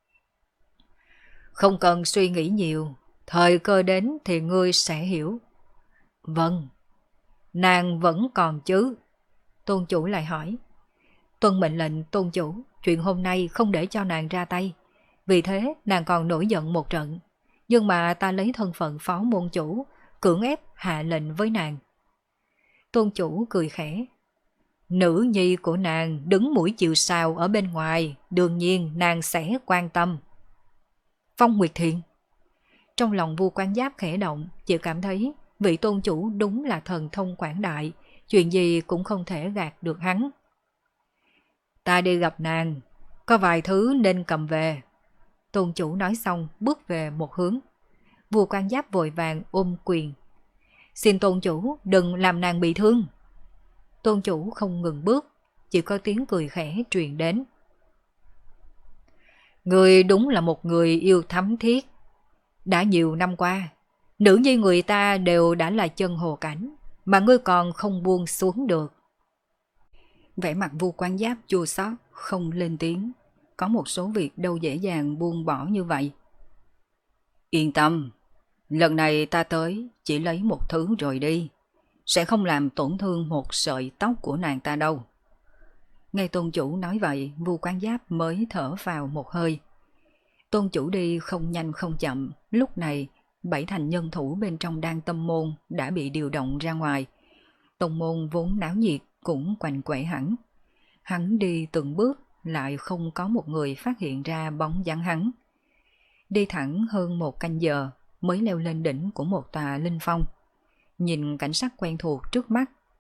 [SPEAKER 1] Không cần suy nghĩ nhiều, thời cơ đến thì ngươi sẽ hiểu. Vâng, nàng vẫn còn chứ? Tôn chủ lại hỏi. Tuân mệnh lệnh tôn chủ, chuyện hôm nay không để cho nàng ra tay. Vì thế nàng còn nổi giận một trận. Nhưng mà ta lấy thân phận phó môn chủ, cưỡng ép hạ lệnh với nàng. Tôn chủ cười khẽ. Nữ nhi của nàng đứng mũi chịu sào ở bên ngoài, đương nhiên nàng sẽ quan tâm. Phong Nguyệt Thiện. Trong lòng Vu Quán Giáp khẽ động, chỉ cảm thấy vị tôn chủ đúng là thần thông quảng đại, chuyện gì cũng không thể gạt được hắn. Ta đi gặp nàng, có vài thứ nên cầm về. Tôn chủ nói xong bước về một hướng. Vu Quán Giáp vội vàng ôm quyền. Xin tôn chủ đừng làm nàng bị thương. Tôn chủ không ngừng bước, chỉ có tiếng cười khẽ truyền đến. Người đúng là một người yêu thắm thiết. Đã nhiều năm qua, nữ nhi người ta đều đã là chân hồ cảnh, mà ngươi còn không buông xuống được. Vẻ mặt Vu Quán Giáp chua xót, không lên tiếng. Có một số việc đâu dễ dàng buông bỏ như vậy. Yên tâm, lần này ta tới chỉ lấy một thứ rồi đi. Sẽ không làm tổn thương một sợi tóc của nàng ta đâu. Nghe tôn chủ nói vậy, Vu Quán Giáp mới thở vào một hơi. Tôn chủ đi không nhanh không chậm, lúc này bảy thành nhân thủ bên trong Đan Tâm Môn đã bị điều động ra ngoài. Tông môn vốn náo nhiệt cũng quạnh quệ hẳn. Hắn đi từng bước lại không có một người phát hiện ra bóng dáng hắn. Đi thẳng hơn một canh giờ mới leo lên đỉnh của một tòa linh phong. Nhìn cảnh sắc quen thuộc trước mắt,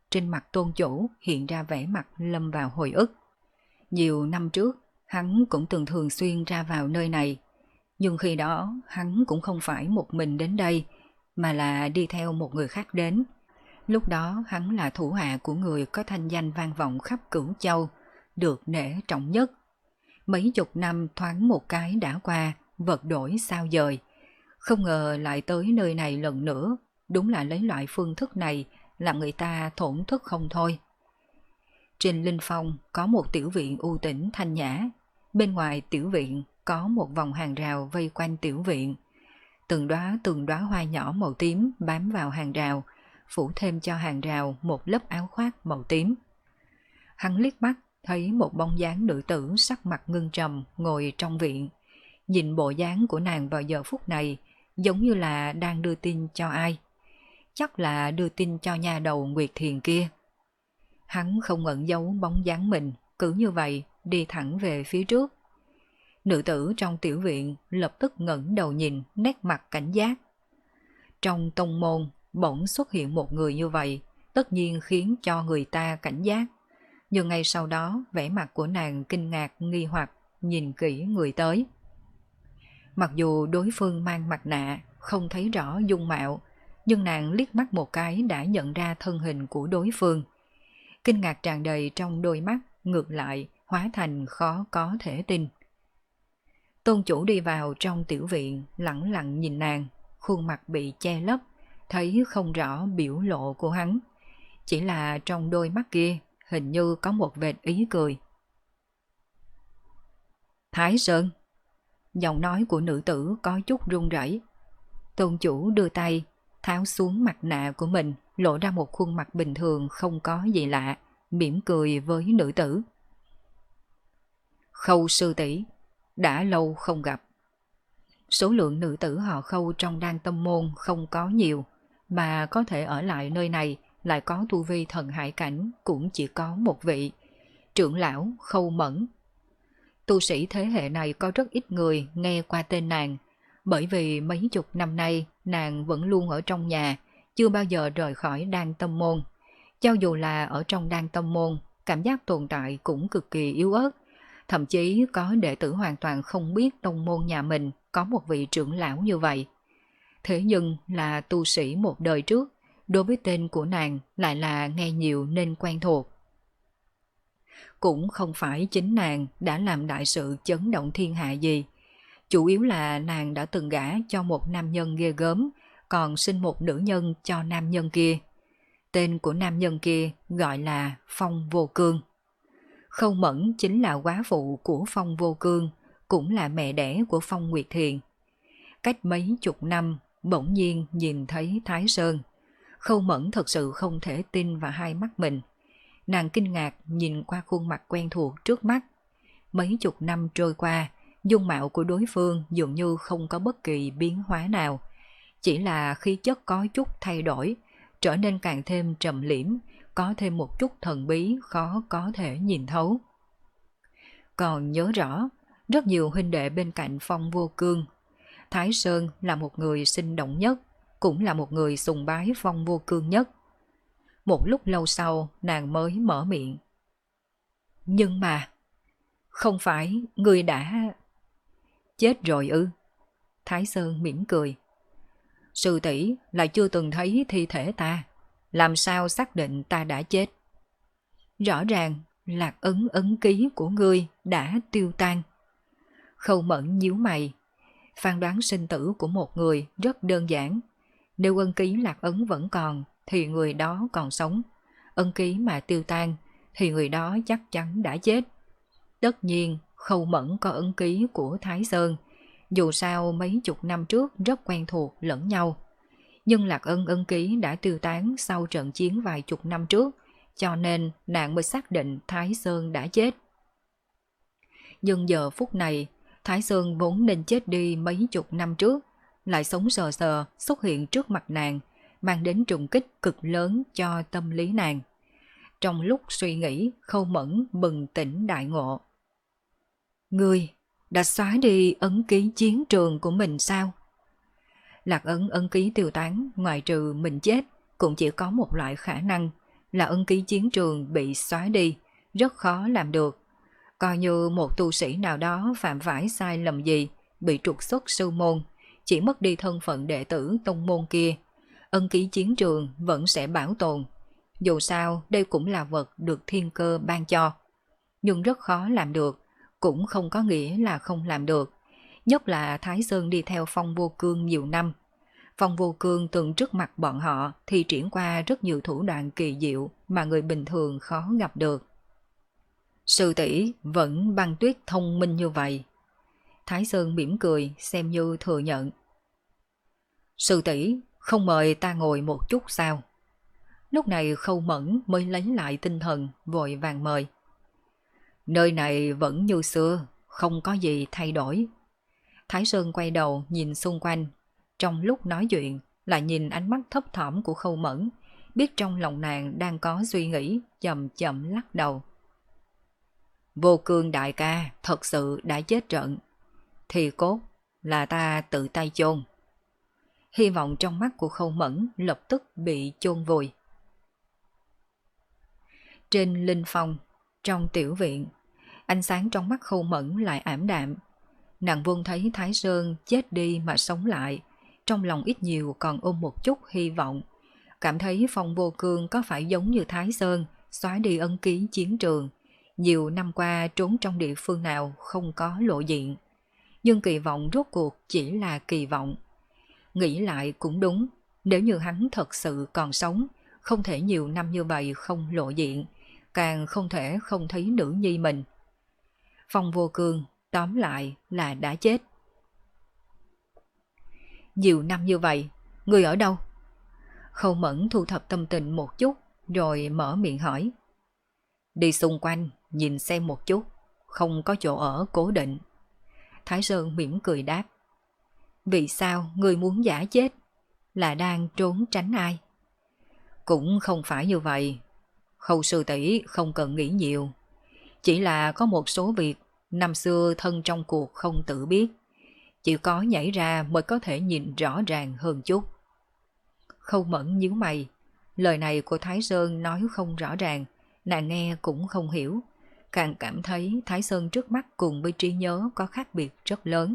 [SPEAKER 1] trên mặt Tôn chủ hiện ra vẻ mặt lâm vào hồi ức. Nhiều năm trước, hắn cũng từng thường xuyên ra vào nơi này, nhưng khi đó hắn cũng không phải một mình đến đây, mà là đi theo một người khác đến. Lúc đó hắn là thủ hạ của người có thanh danh vang vọng khắp Cửu Châu, được nể trọng nhất. Mấy chục năm thoáng một cái đã qua, vật đổi sao dời. Không ngờ lại tới nơi này lần nữa, đúng là lấy loại phương thức này làm người ta thổn thức không thôi. Trên Linh Phong có một tiểu viện u tĩnh thanh nhã, bên ngoài tiểu viện có một vòng hàng rào vây quanh tiểu viện. Từng đóa từng đóa hoa nhỏ màu tím bám vào hàng rào, phủ thêm cho hàng rào một lớp áo khoác màu tím. Hắn liếc mắt thấy một bóng dáng nữ tử sắc mặt ngưng trầm ngồi trong viện. Nhìn bộ dáng của nàng vào giờ phút này giống như là đang đưa tin cho ai. Chắc là đưa tin cho nha đầu Nguyệt Thiền kia. Hắn không ẩn giấu bóng dáng mình, cứ như vậy đi thẳng về phía trước. Nữ tử trong tiểu viện lập tức ngẩng đầu nhìn, nét mặt cảnh giác. Trong tông môn bỗng xuất hiện một người như vậy, tất nhiên khiến cho người ta cảnh giác. Nhưng ngay sau đó vẻ mặt của nàng kinh ngạc nghi hoặc nhìn kỹ người tới. Mặc dù đối phương mang mặt nạ, không thấy rõ dung mạo, nhưng nàng liếc mắt một cái đã nhận ra thân hình của đối phương. Kinh ngạc tràn đầy trong đôi mắt, ngược lại hóa thành khó có thể tin. Tôn chủ đi vào trong tiểu viện, lẳng lặng nhìn nàng, khuôn mặt bị che lấp, thấy không rõ biểu lộ của hắn. Chỉ là trong đôi mắt kia hình như có một vệt ý cười. Thái Sơn. Giọng nói của nữ tử có chút run rẩy. Tôn chủ đưa tay tháo xuống mặt nạ của mình, lộ ra một khuôn mặt bình thường không có gì lạ, mỉm cười với nữ tử. Khâu sư tỷ, đã lâu không gặp. Số lượng nữ tử họ Khâu trong Đan Tâm Môn không có nhiều, mà có thể ở lại nơi này lại có tu vi thần hải cảnh cũng chỉ có một vị, trưởng lão Khâu Mẫn. Tu sĩ thế hệ này có rất ít người nghe qua tên nàng, bởi vì mấy chục năm nay nàng vẫn luôn ở trong nhà, chưa bao giờ rời khỏi Đan Tâm Môn. Cho dù là ở trong Đan Tâm Môn, cảm giác tồn tại cũng cực kỳ yếu ớt, thậm chí có đệ tử hoàn toàn không biết tông môn nhà mình có một vị trưởng lão như vậy. Thế nhưng là tu sĩ một đời trước, đối với tên của nàng lại là nghe nhiều nên quen thuộc. Cũng không phải chính nàng đã làm đại sự chấn động thiên hạ gì, chủ yếu là nàng đã từng gả cho một nam nhân ghê gớm, còn sinh một nữ nhân cho nam nhân kia. Tên của nam nhân kia gọi là Phong Vô Cương. Khâu Mẫn chính là góa phụ của Phong Vô Cương, cũng là mẹ đẻ của Phong Nguyệt Thiền. Cách mấy chục năm, bỗng nhiên nhìn thấy Thái Sơn. Khâu Mẫn thật sự không thể tin vào hai mắt mình. Nàng kinh ngạc nhìn qua khuôn mặt quen thuộc trước mắt. Mấy chục năm trôi qua, dung mạo của đối phương dường như không có bất kỳ biến hóa nào. Chỉ là khí chất có chút thay đổi, trở nên càng thêm trầm liễm, có thêm một chút thần bí khó có thể nhìn thấu. Còn nhớ rõ, rất nhiều huynh đệ bên cạnh Phong Vô Cương. Thái Sơn là một người sinh động nhất, cũng là một người sùng bái Phong Vô Cương nhất. Một lúc lâu sau, nàng mới mở miệng. Nhưng mà, không phải người đã... Chết rồi ư? Thái Sơn mỉm cười. Sư tỷ lại chưa từng thấy thi thể ta, làm sao xác định ta đã chết? Rõ ràng lạc ấn ấn ký của ngươi đã tiêu tan. Khâu Mẫn nhíu mày. Phán đoán sinh tử của một người rất đơn giản. Nếu ấn ký lạc ấn vẫn còn thì người đó còn sống. Ấn ký mà tiêu tan thì người đó chắc chắn đã chết. Tất nhiên Khâu Mẫn có ấn ký của Thái Sơn, dù sao mấy chục năm trước rất quen thuộc lẫn nhau. Nhưng Lạc Ân ấn ký đã tiêu tán sau trận chiến vài chục năm trước, cho nên nàng mới xác định Thái Sơn đã chết. Nhưng giờ phút này, Thái Sơn vốn nên chết đi mấy chục năm trước, lại sống sờ sờ xuất hiện trước mặt nàng, mang đến trùng kích cực lớn cho tâm lý nàng. Trong lúc suy nghĩ, Khâu Mẫn bừng tỉnh đại ngộ. Ngươi đã xóa đi ấn ký chiến trường của mình sao? Lạc ấn ấn ký tiêu tán, ngoài trừ mình chết, cũng chỉ có một loại khả năng, là ân ký chiến trường bị xóa đi, rất khó làm được. Coi như một tu sĩ nào đó phạm phải sai lầm gì, bị trục xuất sư môn, chỉ mất đi thân phận đệ tử tông môn kia, ân ký chiến trường vẫn sẽ bảo tồn. Dù sao đây cũng là vật được thiên cơ ban cho. Nhưng rất khó làm được, cũng không có nghĩa là không làm được. Nhất là Thái Sơn đi theo Phong Vô Cương nhiều năm. Phong Vô Cương từng trước mặt bọn họ thì triển qua rất nhiều thủ đoạn kỳ diệu mà người bình thường khó gặp được. Sư tỷ vẫn băng tuyết thông minh như vậy. Thái Sơn mỉm cười xem như thừa nhận. Sư tỷ không mời ta ngồi một chút sao? Lúc này Khâu Mẫn mới lấy lại tinh thần vội vàng mời. Nơi này vẫn như xưa, không có gì thay đổi. Thái Sơn quay đầu nhìn xung quanh, trong lúc nói chuyện lại nhìn ánh mắt thấp thỏm của Khâu Mẫn, biết trong lòng nàng đang có suy nghĩ, chậm chậm lắc đầu. Vô Cương đại ca thật sự đã chết trận, thì cốt là ta tự tay chôn. Hy vọng trong mắt của Khâu Mẫn lập tức bị chôn vùi. Trên linh phong, trong tiểu viện, ánh sáng trong mắt Khâu Mẫn lại ảm đạm. Nàng Vân thấy Thái Sơn chết đi mà sống lại, trong lòng ít nhiều còn ôm một chút hy vọng, cảm thấy Phong Vô Cương có phải giống như Thái Sơn xóa đi ân ký chiến trường, nhiều năm qua trốn trong địa phương nào không có lộ diện. Nhưng kỳ vọng rốt cuộc chỉ là kỳ vọng. Nghĩ lại cũng đúng, nếu như hắn thật sự còn sống, không thể nhiều năm như vậy không lộ diện, càng không thể không thấy nữ nhi mình. Phong Vô Cương tóm lại là đã chết. Nhiều năm như vậy, người ở đâu? Khâu Mẫn thu thập tâm tình một chút, rồi mở miệng hỏi. Đi xung quanh, nhìn xem một chút, không có chỗ ở cố định. Thái Sơn mỉm cười đáp. Vì sao người muốn giả chết? Là đang trốn tránh ai? Cũng không phải như vậy. Khâu sư tỷ không cần nghĩ nhiều. Chỉ là có một số việc năm xưa thân trong cuộc không tự biết, chỉ có nhảy ra mới có thể nhìn rõ ràng hơn chút. Khâu Mẫn nhíu mày, lời này của Thái Sơn nói không rõ ràng, nàng nghe cũng không hiểu, càng cảm thấy Thái Sơn trước mắt cùng với trí nhớ có khác biệt rất lớn.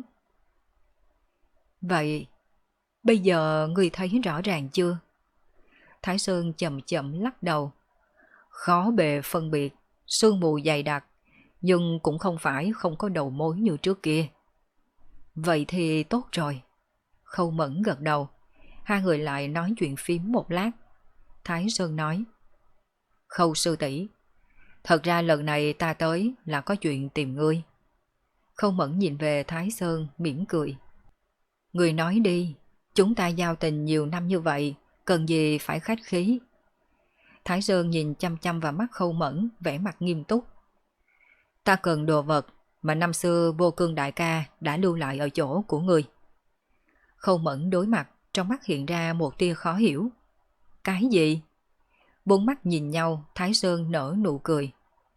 [SPEAKER 1] Vậy, bây giờ người thấy rõ ràng chưa? Thái Sơn chậm chậm lắc đầu. Khó bề phân biệt, sương mù dày đặc, nhưng cũng không phải không có đầu mối như trước kia. Vậy thì tốt rồi. Khâu Mẫn gật đầu. Hai người lại nói chuyện phím một lát. Thái Sơn nói. Khâu sư tỷ, thật ra lần này ta tới là có chuyện tìm ngươi. Khâu Mẫn nhìn về Thái Sơn mỉm cười. Người nói đi, chúng ta giao tình nhiều năm như vậy, cần gì phải khách khí. Thái Sơn nhìn chăm chăm vào mắt Khâu Mẫn, vẻ mặt nghiêm túc. Ta cần đồ vật mà năm xưa Vô Cương đại ca đã lưu lại ở chỗ của người. Khâu Mẫn đối mặt, trong mắt hiện ra một tia khó hiểu. Cái gì? Bốn mắt nhìn nhau, Thái Sơn nở nụ cười.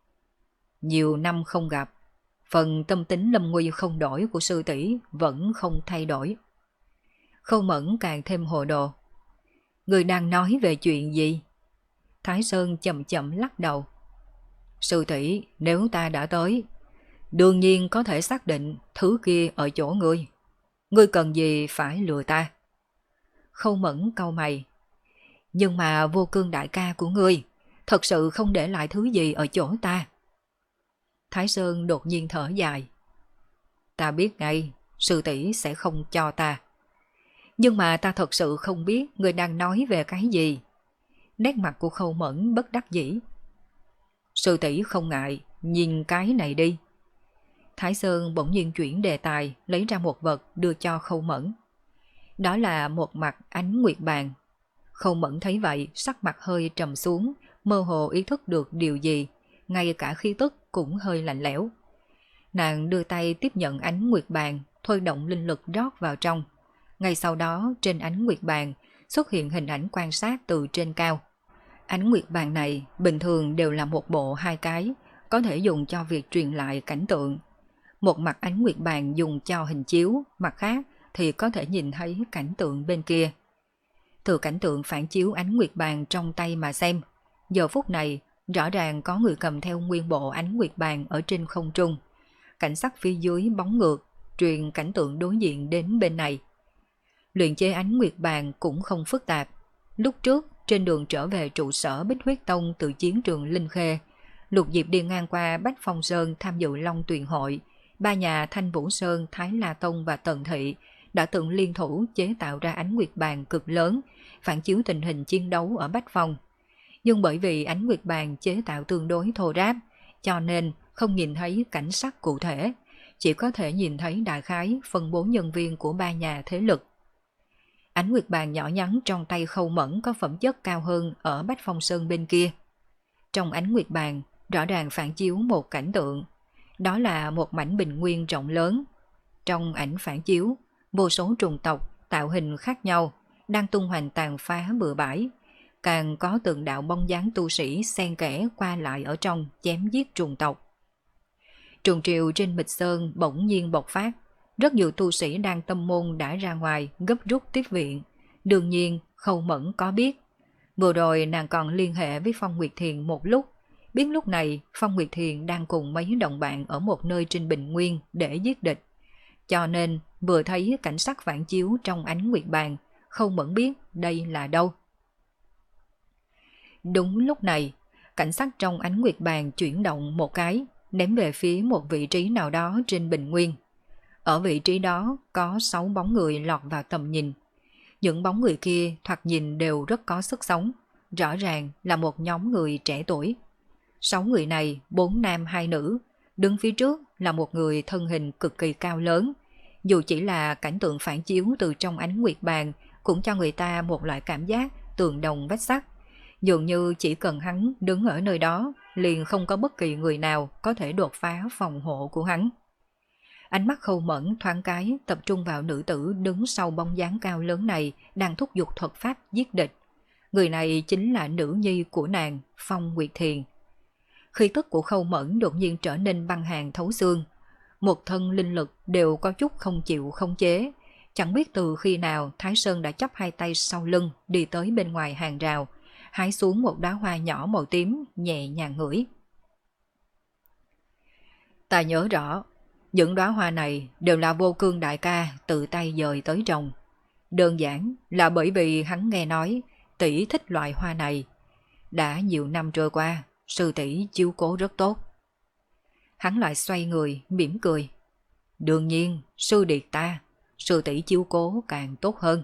[SPEAKER 1] Nhiều năm không gặp, phần tâm tính lâm nguy không đổi của sư tỷ vẫn không thay đổi. Khâu Mẫn càng thêm hồ đồ. Người đang nói về chuyện gì? Thái Sơn chậm chậm lắc đầu. Sư tỷ, nếu ta đã tới, đương nhiên có thể xác định thứ kia ở chỗ ngươi. Ngươi cần gì phải lừa ta? Khâu Mẫn cau mày. Nhưng mà Vô Cương đại ca của ngươi thật sự không để lại thứ gì ở chỗ ta. Thái Sơn đột nhiên thở dài. Ta biết ngay, sư tỷ sẽ không cho ta. Nhưng mà ta thật sự không biết ngươi đang nói về cái gì. Nét mặt của Khâu Mẫn bất đắc dĩ. Sư tỷ không ngại, nhìn cái này đi. Thái Sơn bỗng nhiên chuyển đề tài, lấy ra một vật đưa cho Khâu Mẫn. Đó là một mặt ánh nguyệt bàn. Khâu Mẫn thấy vậy, sắc mặt hơi trầm xuống, mơ hồ ý thức được điều gì, ngay cả khí tức cũng hơi lạnh lẽo. Nàng đưa tay tiếp nhận ánh nguyệt bàn, thôi động linh lực rót vào trong. Ngay sau đó trên ánh nguyệt bàn xuất hiện hình ảnh quan sát từ trên cao. Ánh nguyệt bàn này bình thường đều là một bộ hai cái, có thể dùng cho việc truyền lại cảnh tượng. Một mặt ánh nguyệt bàn dùng cho hình chiếu, mặt khác thì có thể nhìn thấy cảnh tượng bên kia. Từ cảnh tượng phản chiếu ánh nguyệt bàn trong tay mà xem, Giờ phút này, rõ ràng có người cầm theo nguyên bộ ánh nguyệt bàn ở trên không trung. Cảnh sắc phía dưới bóng ngược, truyền cảnh tượng đối diện đến bên này. Luyện chế ánh nguyệt bàn cũng không phức tạp. Lúc trước, trên đường trở về trụ sở Bích Huyết Tông từ chiến trường Linh Khê, Lục Diệp đi ngang qua Bách Phong Sơn tham dự Long Tuyền Hội. Ba nhà Thanh Vũ Sơn, Thái La Tông và Tần Thị đã từng liên thủ chế tạo ra ánh nguyệt bàn cực lớn, phản chiếu tình hình chiến đấu ở Bách Phong. Nhưng bởi vì ánh nguyệt bàn chế tạo tương đối thô ráp, cho nên không nhìn thấy cảnh sắc cụ thể, chỉ có thể nhìn thấy đại khái phân bố nhân viên của ba nhà thế lực. Ánh nguyệt bàn nhỏ nhắn trong tay Khâu Mẫn có phẩm chất cao hơn ở Bách Phong Sơn bên kia. Trong ánh nguyệt bàn rõ ràng phản chiếu một cảnh tượng, đó là một mảnh bình nguyên rộng lớn. Trong ảnh phản chiếu, vô số trùng tộc tạo hình khác nhau đang tung hoành tàn phá bừa bãi, càng có từng đạo bóng dáng tu sĩ xen kẽ qua lại ở trong chém giết trùng tộc. Trùng triều trên Mịch Sơn bỗng nhiên bộc phát, rất nhiều tu sĩ đang tâm môn đã ra ngoài gấp rút tiếp viện. Đương nhiên Khâu Mẫn có biết. Vừa rồi nàng còn liên hệ với Phong Nguyệt Thiền một lúc, biết lúc này Phong Nguyệt Thiền đang cùng mấy đồng bạn ở một nơi trên bình nguyên để giết địch. Cho nên vừa thấy cảnh sắc phản chiếu trong ánh nguyệt bàn, Khâu Mẫn biết đây là đâu. Đúng lúc này, cảnh sắc trong ánh nguyệt bàn chuyển động một cái, ném về phía một vị trí nào đó trên bình nguyên. Ở vị trí đó có sáu bóng người lọt vào tầm nhìn. Những bóng người kia thoạt nhìn đều rất có sức sống, rõ ràng là một nhóm người trẻ tuổi. Sáu người này, bốn nam hai nữ, đứng phía trước là một người thân hình cực kỳ cao lớn. Dù chỉ là cảnh tượng phản chiếu từ trong ánh nguyệt bàn cũng cho người ta một loại cảm giác tường đồng vách sắt. Dường như chỉ cần hắn đứng ở nơi đó, liền không có bất kỳ người nào có thể đột phá phòng hộ của hắn. Ánh mắt Khâu Mẫn thoáng cái tập trung vào nữ tử đứng sau bóng dáng cao lớn này đang thúc giục thuật pháp giết địch. Người này chính là nữ nhi của nàng, Phong Nguyệt Thiền. Khí tức của Khâu Mẫn đột nhiên trở nên băng hàn thấu xương. Một thân linh lực đều có chút không chịu không chế. Chẳng biết từ khi nào Thái Sơn đã chắp hai tay sau lưng đi tới bên ngoài hàng rào, hái xuống một đóa hoa nhỏ màu tím, nhẹ nhàng ngửi. Ta nhớ rõ, những đóa hoa này đều là Vô Cương đại ca tự tay dời tới trồng. Đơn giản là bởi vì hắn nghe nói tỷ thích loại hoa này. Đã nhiều năm trôi qua, sư tỷ chiếu cố rất tốt. Hắn lại xoay người, mỉm cười. Đương nhiên, sư điệt ta, sư tỷ chiếu cố càng tốt hơn.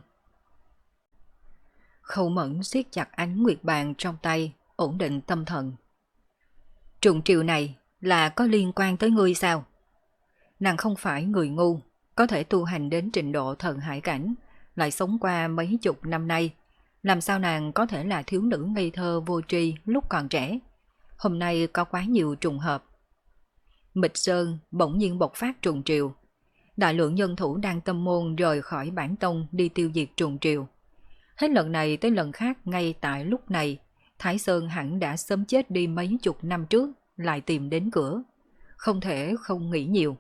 [SPEAKER 1] Khâu Mẫn siết chặt ánh nguyệt bàn trong tay, ổn định tâm thần. Trùng triều này là có liên quan tới ngươi sao? Nàng không phải người ngu, có thể tu hành đến trình độ thần hải cảnh, lại sống qua mấy chục năm nay. Làm sao nàng có thể là thiếu nữ ngây thơ vô tri lúc còn trẻ? Hôm nay có quá nhiều trùng hợp. Mịch Sơn bỗng nhiên bộc phát trùng triều. Đại lượng nhân thủ đang tâm môn rời khỏi bản tông đi tiêu diệt trùng triều. Hết lần này tới lần khác ngay tại lúc này, Thái Sơn hẳn đã sớm chết đi mấy chục năm trước, lại tìm đến cửa. Không thể không nghĩ nhiều.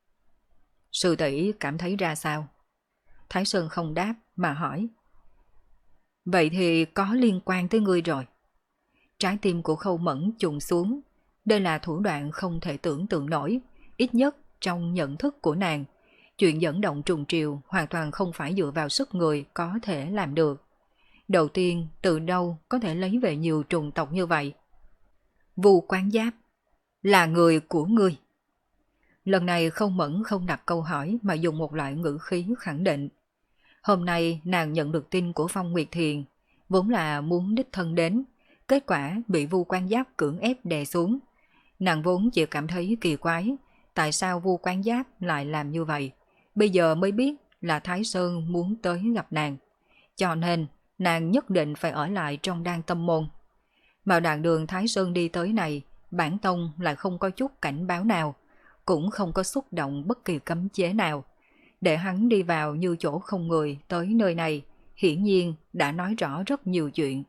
[SPEAKER 1] Sư tỷ cảm thấy ra sao? Thái Sơn không đáp mà hỏi. Vậy thì có liên quan tới ngươi rồi. Trái tim của Khâu Mẫn trùng xuống. Đây là thủ đoạn không thể tưởng tượng nổi, ít nhất trong nhận thức của nàng. Chuyện dẫn động trùng triều hoàn toàn không phải dựa vào sức người có thể làm được. Đầu tiên, từ đâu có thể lấy về nhiều trùng tộc như vậy? Vu Quán Giáp là người của ngươi. Lần này Khâu Mẫn không đặt câu hỏi mà dùng một loại ngữ khí khẳng định. Hôm nay nàng nhận được tin của Phong Nguyệt Thiền, vốn là muốn đích thân đến, kết quả bị Vu Quán Giáp cưỡng ép đè xuống. Nàng vốn chỉ cảm thấy kỳ quái, tại sao Vu Quán Giáp lại làm như vậy. Bây giờ mới biết là Thái Sơn muốn tới gặp nàng, cho nên nàng nhất định phải ở lại trong Đan Tâm Môn. Mà đoạn đường Thái Sơn đi tới này, bản tông lại không có chút cảnh báo nào, cũng không có xúc động bất kỳ cấm chế nào. Để hắn đi vào như chỗ không người tới nơi này, hiển nhiên đã nói rõ rất nhiều chuyện.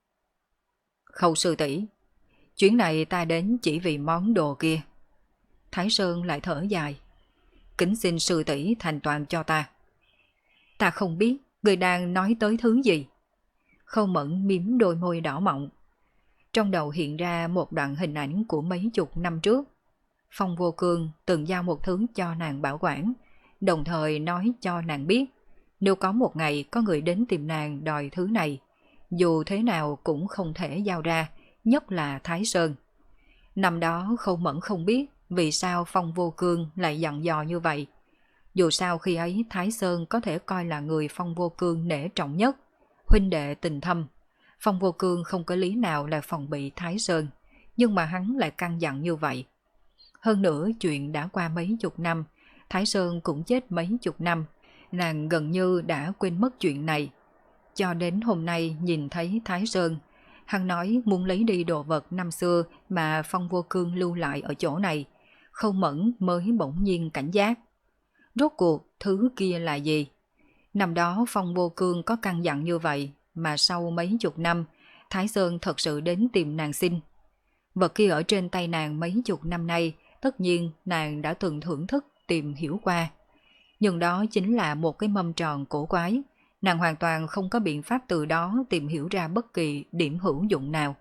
[SPEAKER 1] Khâu sư tỷ, chuyến này ta đến chỉ vì món đồ kia. Thái Sơn lại thở dài. Kính xin sư tỷ thành toàn cho ta. Ta không biết người đang nói tới thứ gì. Khâu Mẫn mím đôi môi đỏ mọng. Trong đầu hiện ra một đoạn hình ảnh của mấy chục năm trước. Phong Vô Cương từng giao một thứ cho nàng bảo quản, đồng thời nói cho nàng biết, nếu có một ngày có người đến tìm nàng đòi thứ này, dù thế nào cũng không thể giao ra, nhất là Thái Sơn. Năm đó Khâu Mẫn không biết vì sao Phong Vô Cương lại dặn dò như vậy. Dù sao khi ấy Thái Sơn có thể coi là người Phong Vô Cương nể trọng nhất, huynh đệ tình thâm. Phong Vô Cương không có lý nào là phòng bị Thái Sơn, nhưng mà hắn lại căn dặn như vậy. Hơn nữa chuyện đã qua mấy chục năm, Thái Sơn cũng chết mấy chục năm, nàng gần như đã quên mất chuyện này. Cho đến hôm nay nhìn thấy Thái Sơn, hắn nói muốn lấy đi đồ vật năm xưa mà Phong Vô Cương lưu lại ở chỗ này, Khâu Mẫn mới bỗng nhiên cảnh giác. Rốt cuộc thứ kia là gì? Năm đó Phong Vô Cương có căn dặn như vậy, mà sau mấy chục năm, Thái Sơn thật sự đến tìm nàng xin. Vật kia ở trên tay nàng mấy chục năm nay, tất nhiên nàng đã từng thưởng thức tìm hiểu qua. Nhưng đó chính là một cái mâm tròn cổ quái, nàng hoàn toàn không có biện pháp từ đó tìm hiểu ra bất kỳ điểm hữu dụng nào.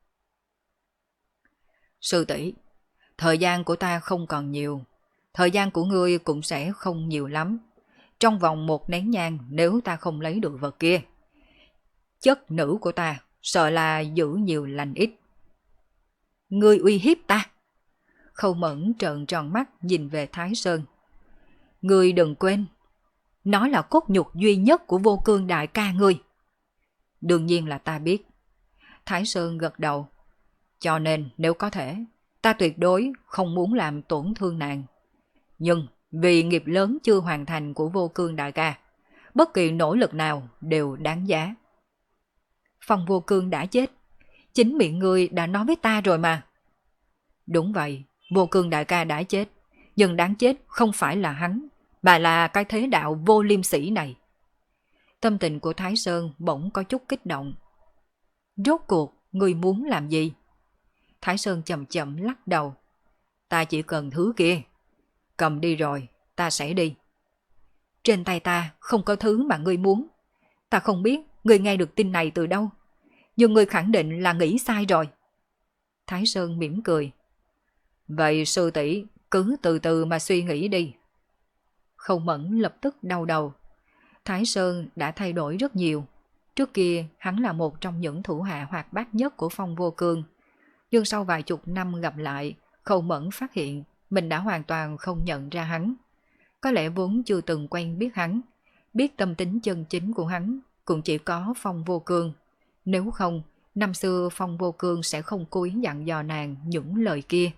[SPEAKER 1] Sư tỷ, thời gian của ta không còn nhiều, thời gian của ngươi cũng sẽ không nhiều lắm. Trong vòng một nén nhang nếu ta không lấy được vật kia, chất nữ của ta sợ là giữ nhiều lành ít. Ngươi uy hiếp ta? Khâu Mẫn trợn tròn mắt nhìn về Thái Sơn. Ngươi đừng quên, nó là cốt nhục duy nhất của Vô Cương đại ca ngươi. Đương nhiên là ta biết. Thái Sơn gật đầu. Cho nên nếu có thể, ta tuyệt đối không muốn làm tổn thương nàng. Nhưng vì nghiệp lớn chưa hoàn thành của Vô Cương đại ca, bất kỳ nỗ lực nào đều đáng giá. Phong Vô Cương đã chết, chính miệng ngươi đã nói với ta rồi mà. Đúng vậy, Vô Cương đại ca đã chết, nhưng đáng chết không phải là hắn, mà là cái thế đạo vô liêm sỉ này. Tâm tình của Thái Sơn bỗng có chút kích động. Rốt cuộc, ngươi muốn làm gì? Thái Sơn chậm chậm lắc đầu. Ta chỉ cần thứ kia. Cầm đi rồi, ta sẽ đi. Trên tay ta không có thứ mà ngươi muốn. Ta không biết ngươi nghe được tin này từ đâu, nhưng ngươi khẳng định là nghĩ sai rồi. Thái Sơn mỉm cười. Vậy sư tỷ cứ từ từ mà suy nghĩ đi. Khâu Mẫn lập tức đau đầu. Thái Sơn đã thay đổi rất nhiều. Trước kia hắn là một trong những thủ hạ hoạt bát nhất của Phong Vô Cương. Nhưng sau vài chục năm gặp lại, Khâu Mẫn phát hiện mình đã hoàn toàn không nhận ra hắn. Có lẽ vốn chưa từng quen biết hắn, biết tâm tính chân chính của hắn cũng chỉ có Phong Vô Cương. Nếu không, năm xưa Phong Vô Cương sẽ không cố ý dặn dò nàng những lời kia.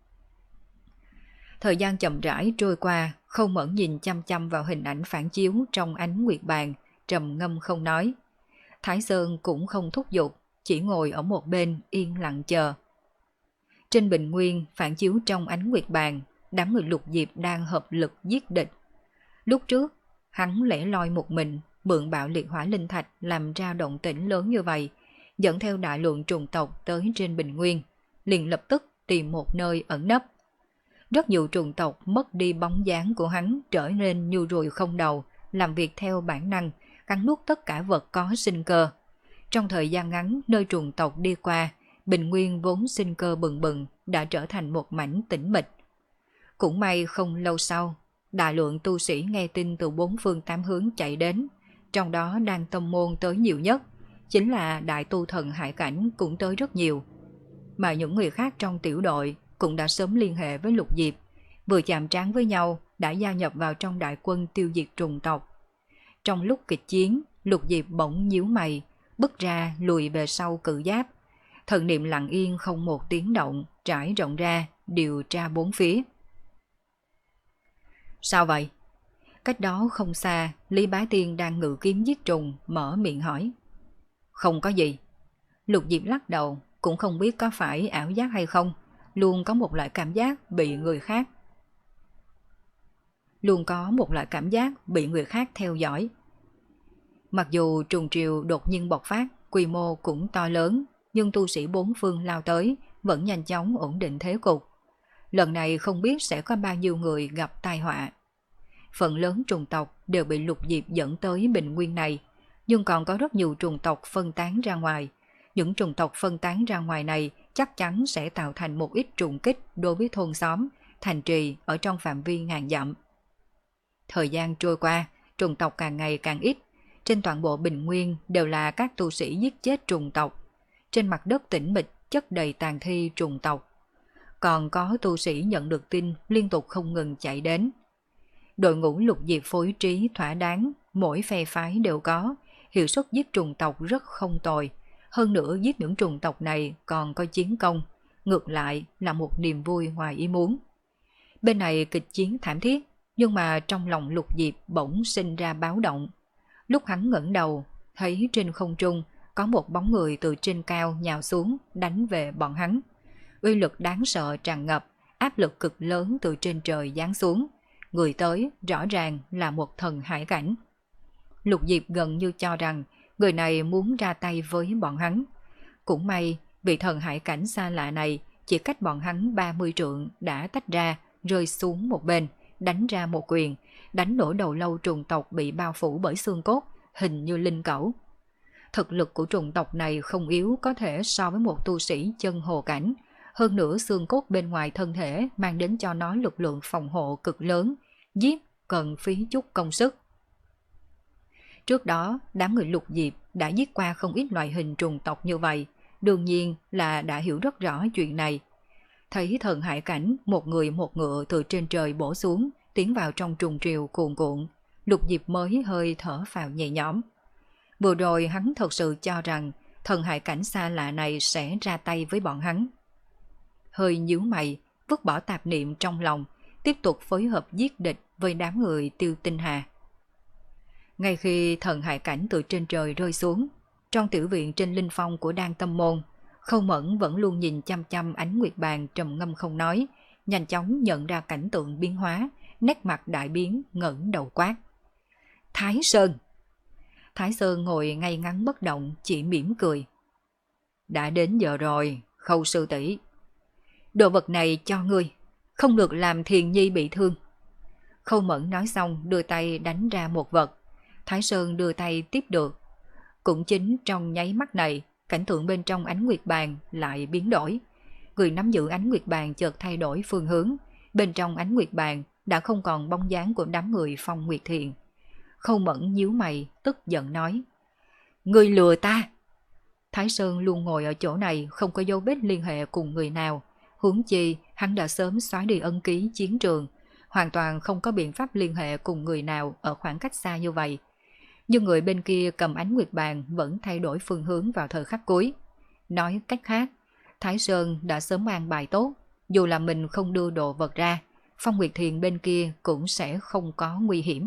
[SPEAKER 1] Thời gian chậm rãi trôi qua, Khâu Mẫn nhìn chăm chăm vào hình ảnh phản chiếu trong ánh nguyệt bàn, trầm ngâm không nói. Thái Sơn cũng không thúc giục, chỉ ngồi ở một bên yên lặng chờ. Trên bình nguyên phản chiếu trong ánh nguyệt bàn, đám người Lục Diệp đang hợp lực giết địch. Lúc trước, hắn lẻ loi một mình, mượn bạo liệt hỏa linh thạch làm ra động tĩnh lớn như vậy, dẫn theo đại lượng trùng tộc tới trên bình nguyên, liền lập tức tìm một nơi ẩn nấp. Rất nhiều trùng tộc mất đi bóng dáng của hắn, trở nên như ruồi không đầu, làm việc theo bản năng, cắn nuốt tất cả vật có sinh cơ. Trong thời gian ngắn nơi trùng tộc đi qua, bình nguyên vốn sinh cơ bừng bừng đã trở thành một mảnh tĩnh mịch. Cũng may không lâu sau, đại lượng tu sĩ nghe tin từ bốn phương tám hướng chạy đến, trong đó Đan Tông môn tới nhiều nhất, chính là đại tu thần Hải Cảnh cũng tới rất nhiều. Mà những người khác trong tiểu đội cũng đã sớm liên hệ với Lục Diệp, vừa chạm trán với nhau đã gia nhập vào trong đại quân tiêu diệt trùng tộc. Trong lúc kịch chiến, Lục Diệp bỗng nhíu mày, bước ra lùi về sau cự giáp. Thần niệm lặng yên không một tiếng động, trải rộng ra, điều tra bốn phía. Sao vậy? Cách đó không xa, Lý Bá Tiên đang ngự kiếm giết trùng, mở miệng hỏi. Không có gì. Lục Diệp lắc đầu, cũng không biết có phải ảo giác hay không, luôn có một loại cảm giác bị người khác. Luôn có một loại cảm giác bị người khác theo dõi. Mặc dù trùng triều đột nhiên bộc phát, quy mô cũng to lớn, nhưng tu sĩ bốn phương lao tới vẫn nhanh chóng ổn định thế cục. Lần này không biết sẽ có bao nhiêu người gặp tai họa. Phần lớn trùng tộc đều bị Lục Diệp dẫn tới bình nguyên này, nhưng còn có rất nhiều trùng tộc phân tán ra ngoài. những trùng tộc phân tán ra ngoài này chắc chắn sẽ tạo thành một ít trùng kích đối với thôn xóm, thành trì ở trong phạm vi ngàn dặm. Thời gian trôi qua, trùng tộc càng ngày càng ít. Trên toàn bộ Bình Nguyên đều là các tu sĩ giết chết trùng tộc. Trên mặt đất tĩnh mịch chất đầy tàn thi trùng tộc. Còn có tu sĩ nhận được tin liên tục không ngừng chạy đến. Đội ngũ Lục Diệp phối trí thỏa đáng, mỗi phe phái đều có, hiệu suất giết trùng tộc rất không tồi. Hơn nữa giết những trùng tộc này còn có chiến công, ngược lại là một niềm vui ngoài ý muốn. Bên này kịch chiến thảm thiết, nhưng mà trong lòng Lục Diệp bỗng sinh ra báo động. Lúc hắn ngẩng đầu, thấy trên không trung có một bóng người từ trên cao nhào xuống đánh về bọn hắn. Uy lực đáng sợ tràn ngập, áp lực cực lớn từ trên trời giáng xuống. Người tới rõ ràng là một thần hải cảnh. Lục Diệp gần như cho rằng người này muốn ra tay với bọn hắn. Cũng may, vị thần hải cảnh xa lạ này chỉ cách bọn hắn ba mươi trượng đã tách ra, rơi xuống một bên, đánh ra một quyền, đánh nổ đầu lâu trùng tộc bị bao phủ bởi xương cốt, hình như linh cẩu. Thực lực của trùng tộc này không yếu, có thể so với một tu sĩ chân hồ cảnh. Hơn nữa xương cốt bên ngoài thân thể mang đến cho nó lực lượng phòng hộ cực lớn, giết cần phí chút công sức. Trước đó, đám người Lục Diệp đã giết qua không ít loại hình trùng tộc như vậy, đương nhiên là đã hiểu rất rõ chuyện này. Thấy thần hải cảnh một người một ngựa từ trên trời bổ xuống, tiến vào trong trùng triều cuồn cuộn, Lục Diệp mới hơi thở phào nhẹ nhõm. Vừa rồi hắn thật sự cho rằng thần hải cảnh xa lạ này sẽ ra tay với bọn hắn. Hơi nhíu mày, vứt bỏ tạp niệm trong lòng, tiếp tục phối hợp giết địch với đám người Tiêu Tinh Hà. Ngay khi thần hải cảnh từ trên trời rơi xuống, trong tiểu viện trên linh phong của Đan Tâm Môn, Khâu Mẫn vẫn luôn nhìn chăm chăm ánh nguyệt bàn trầm ngâm không nói, nhanh chóng nhận ra cảnh tượng biến hóa, nét mặt đại biến, ngẩng đầu quát. Thái Sơn! Thái Sơn ngồi ngay ngắn bất động, chỉ mỉm cười. Đã đến giờ rồi, Khâu sư tỷ. Đồ vật này cho ngươi, không được làm Thiền Nhi bị thương. Khâu Mẫn nói xong đưa tay đánh ra một vật. Thái Sơn đưa tay tiếp được. Cũng chính trong nháy mắt này, cảnh tượng bên trong ánh nguyệt bàn lại biến đổi. Người nắm giữ ánh nguyệt bàn chợt thay đổi phương hướng. Bên trong ánh nguyệt bàn đã không còn bóng dáng của đám người Phong Nguyệt Thiền. Khâu Mẫn nhíu mày, tức giận nói. Ngươi lừa ta! Thái Sơn luôn ngồi ở chỗ này, không có dấu vết liên hệ cùng người nào. Huống chi, hắn đã sớm xóa đi ân ký chiến trường, hoàn toàn không có biện pháp liên hệ cùng người nào ở khoảng cách xa như vậy. Nhưng người bên kia cầm ánh nguyệt bàn vẫn thay đổi phương hướng vào thời khắc cuối. Nói cách khác, Thái Sơn đã sớm an bài tốt, dù là mình không đưa đồ vật ra, Phong Nguyệt Thiền bên kia cũng sẽ không có nguy hiểm.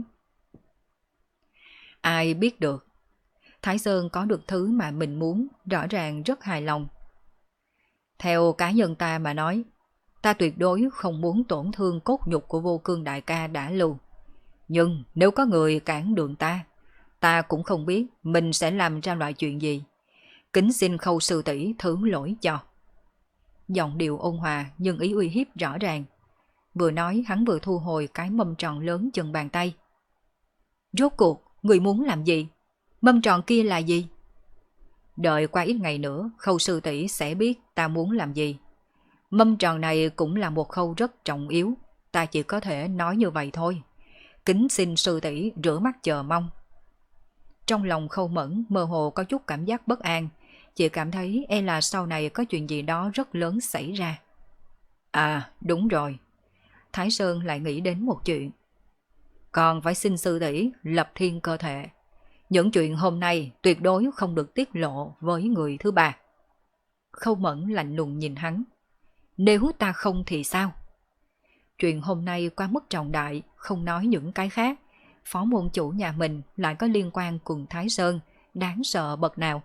[SPEAKER 1] Ai biết được. Thái Sơn có được thứ mà mình muốn, rõ ràng rất hài lòng. Theo cá nhân ta mà nói, ta tuyệt đối không muốn tổn thương cốt nhục của Vô Cương đại ca đã lưu. Nhưng nếu có người cản đường ta, ta cũng không biết mình sẽ làm ra loại chuyện gì. Kính xin Khâu sư tỷ thứ lỗi cho. Giọng điệu ôn hòa nhưng ý uy hiếp rõ ràng. Vừa nói hắn vừa thu hồi cái mâm tròn lớn chừng bàn tay. Rốt cuộc, người muốn làm gì? Mâm tròn kia là gì? Đợi qua ít ngày nữa, Khâu sư tỷ sẽ biết ta muốn làm gì. Mâm tròn này cũng là một khâu rất trọng yếu, ta chỉ có thể nói như vậy thôi. Kính xin sư tỷ rửa mắt chờ mong. Trong lòng Khâu Mẫn mơ hồ có chút cảm giác bất an, chỉ cảm thấy e là sau này có chuyện gì đó rất lớn xảy ra. À, đúng rồi. Thái Sơn lại nghĩ đến một chuyện. Còn phải xin sư tỷ lập thiên cơ thể. Những chuyện hôm nay tuyệt đối không được tiết lộ với người thứ ba. Khâu Mẫn lạnh lùng nhìn hắn. Nếu ta không thì sao? Chuyện hôm nay quá mức trọng đại, không nói những cái khác. Phó môn chủ nhà mình lại có liên quan cùng Thái Sơn, đáng sợ bậc nào.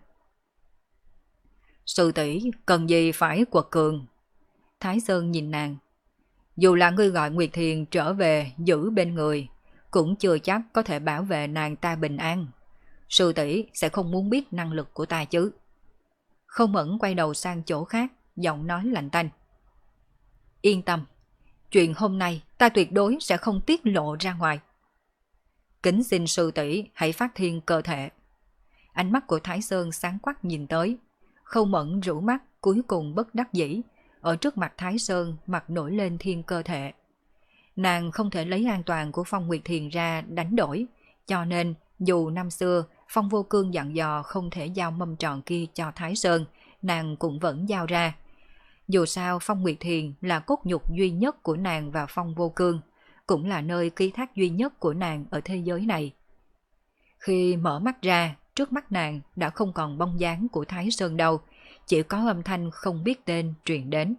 [SPEAKER 1] Sư tỷ cần gì phải quật cường? Thái Sơn nhìn nàng. Dù là ngươi gọi Nguyệt Thiền trở về giữ bên người, cũng chưa chắc có thể bảo vệ nàng ta bình an. Sư tỷ sẽ không muốn biết năng lực của ta chứ. Khâu Mẫn quay đầu sang chỗ khác, giọng nói lạnh tanh. Yên tâm, chuyện hôm nay ta tuyệt đối sẽ không tiết lộ ra ngoài. Kính xin sư tỷ hãy phát thiên cơ thể. Ánh mắt của Thái Sơn sáng quắc nhìn tới. Khâu Mẫn rũ mắt cuối cùng bất đắc dĩ, ở trước mặt Thái Sơn mặt nổi lên thiên cơ thể. Nàng không thể lấy an toàn của Phong Nguyệt Thiền ra đánh đổi, cho nên dù năm xưa Phong Vô Cương dặn dò không thể giao mâm tròn kia cho Thái Sơn, nàng cũng vẫn giao ra. Dù sao Phong Nguyệt Thiền là cốt nhục duy nhất của nàng và Phong Vô Cương, cũng là nơi ký thác duy nhất của nàng ở thế giới này. Khi mở mắt ra, trước mắt nàng đã không còn bóng dáng của Thái Sơn đâu, chỉ có âm thanh không biết tên truyền đến.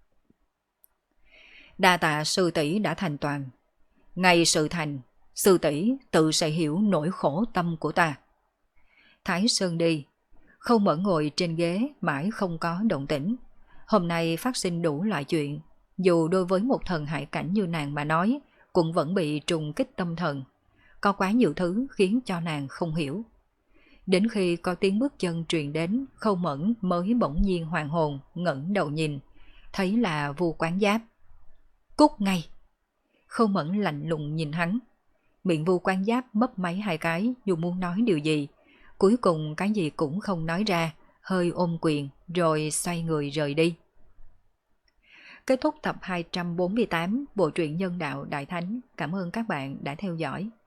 [SPEAKER 1] Đa tạ sư tỷ đã thành toàn. Ngày sự thành, sư tỷ tự sẽ hiểu nỗi khổ tâm của ta. Thái Sơn đi, Khâu Mẫn ngồi trên ghế mãi không có động tĩnh. Hôm nay phát sinh đủ loại chuyện, dù đối với một thần hải cảnh như nàng mà nói, cũng vẫn bị trùng kích tâm thần. Có quá nhiều thứ khiến cho nàng không hiểu. Đến khi có tiếng bước chân truyền đến, Khâu Mẫn mới bỗng nhiên hoàn hồn, ngẩng đầu nhìn, thấy là Vu Quán Giáp. Cút ngay! Khâu Mẫn lạnh lùng nhìn hắn. Miệng Vu Quán Giáp mấp máy hai cái dù muốn nói điều gì, cuối cùng cái gì cũng không nói ra, hơi ôm quyền rồi xoay người rời đi. Kết thúc tập hai trăm bốn mươi tám bộ truyện Nhân Đạo Đại Thánh. Cảm ơn các bạn đã theo dõi.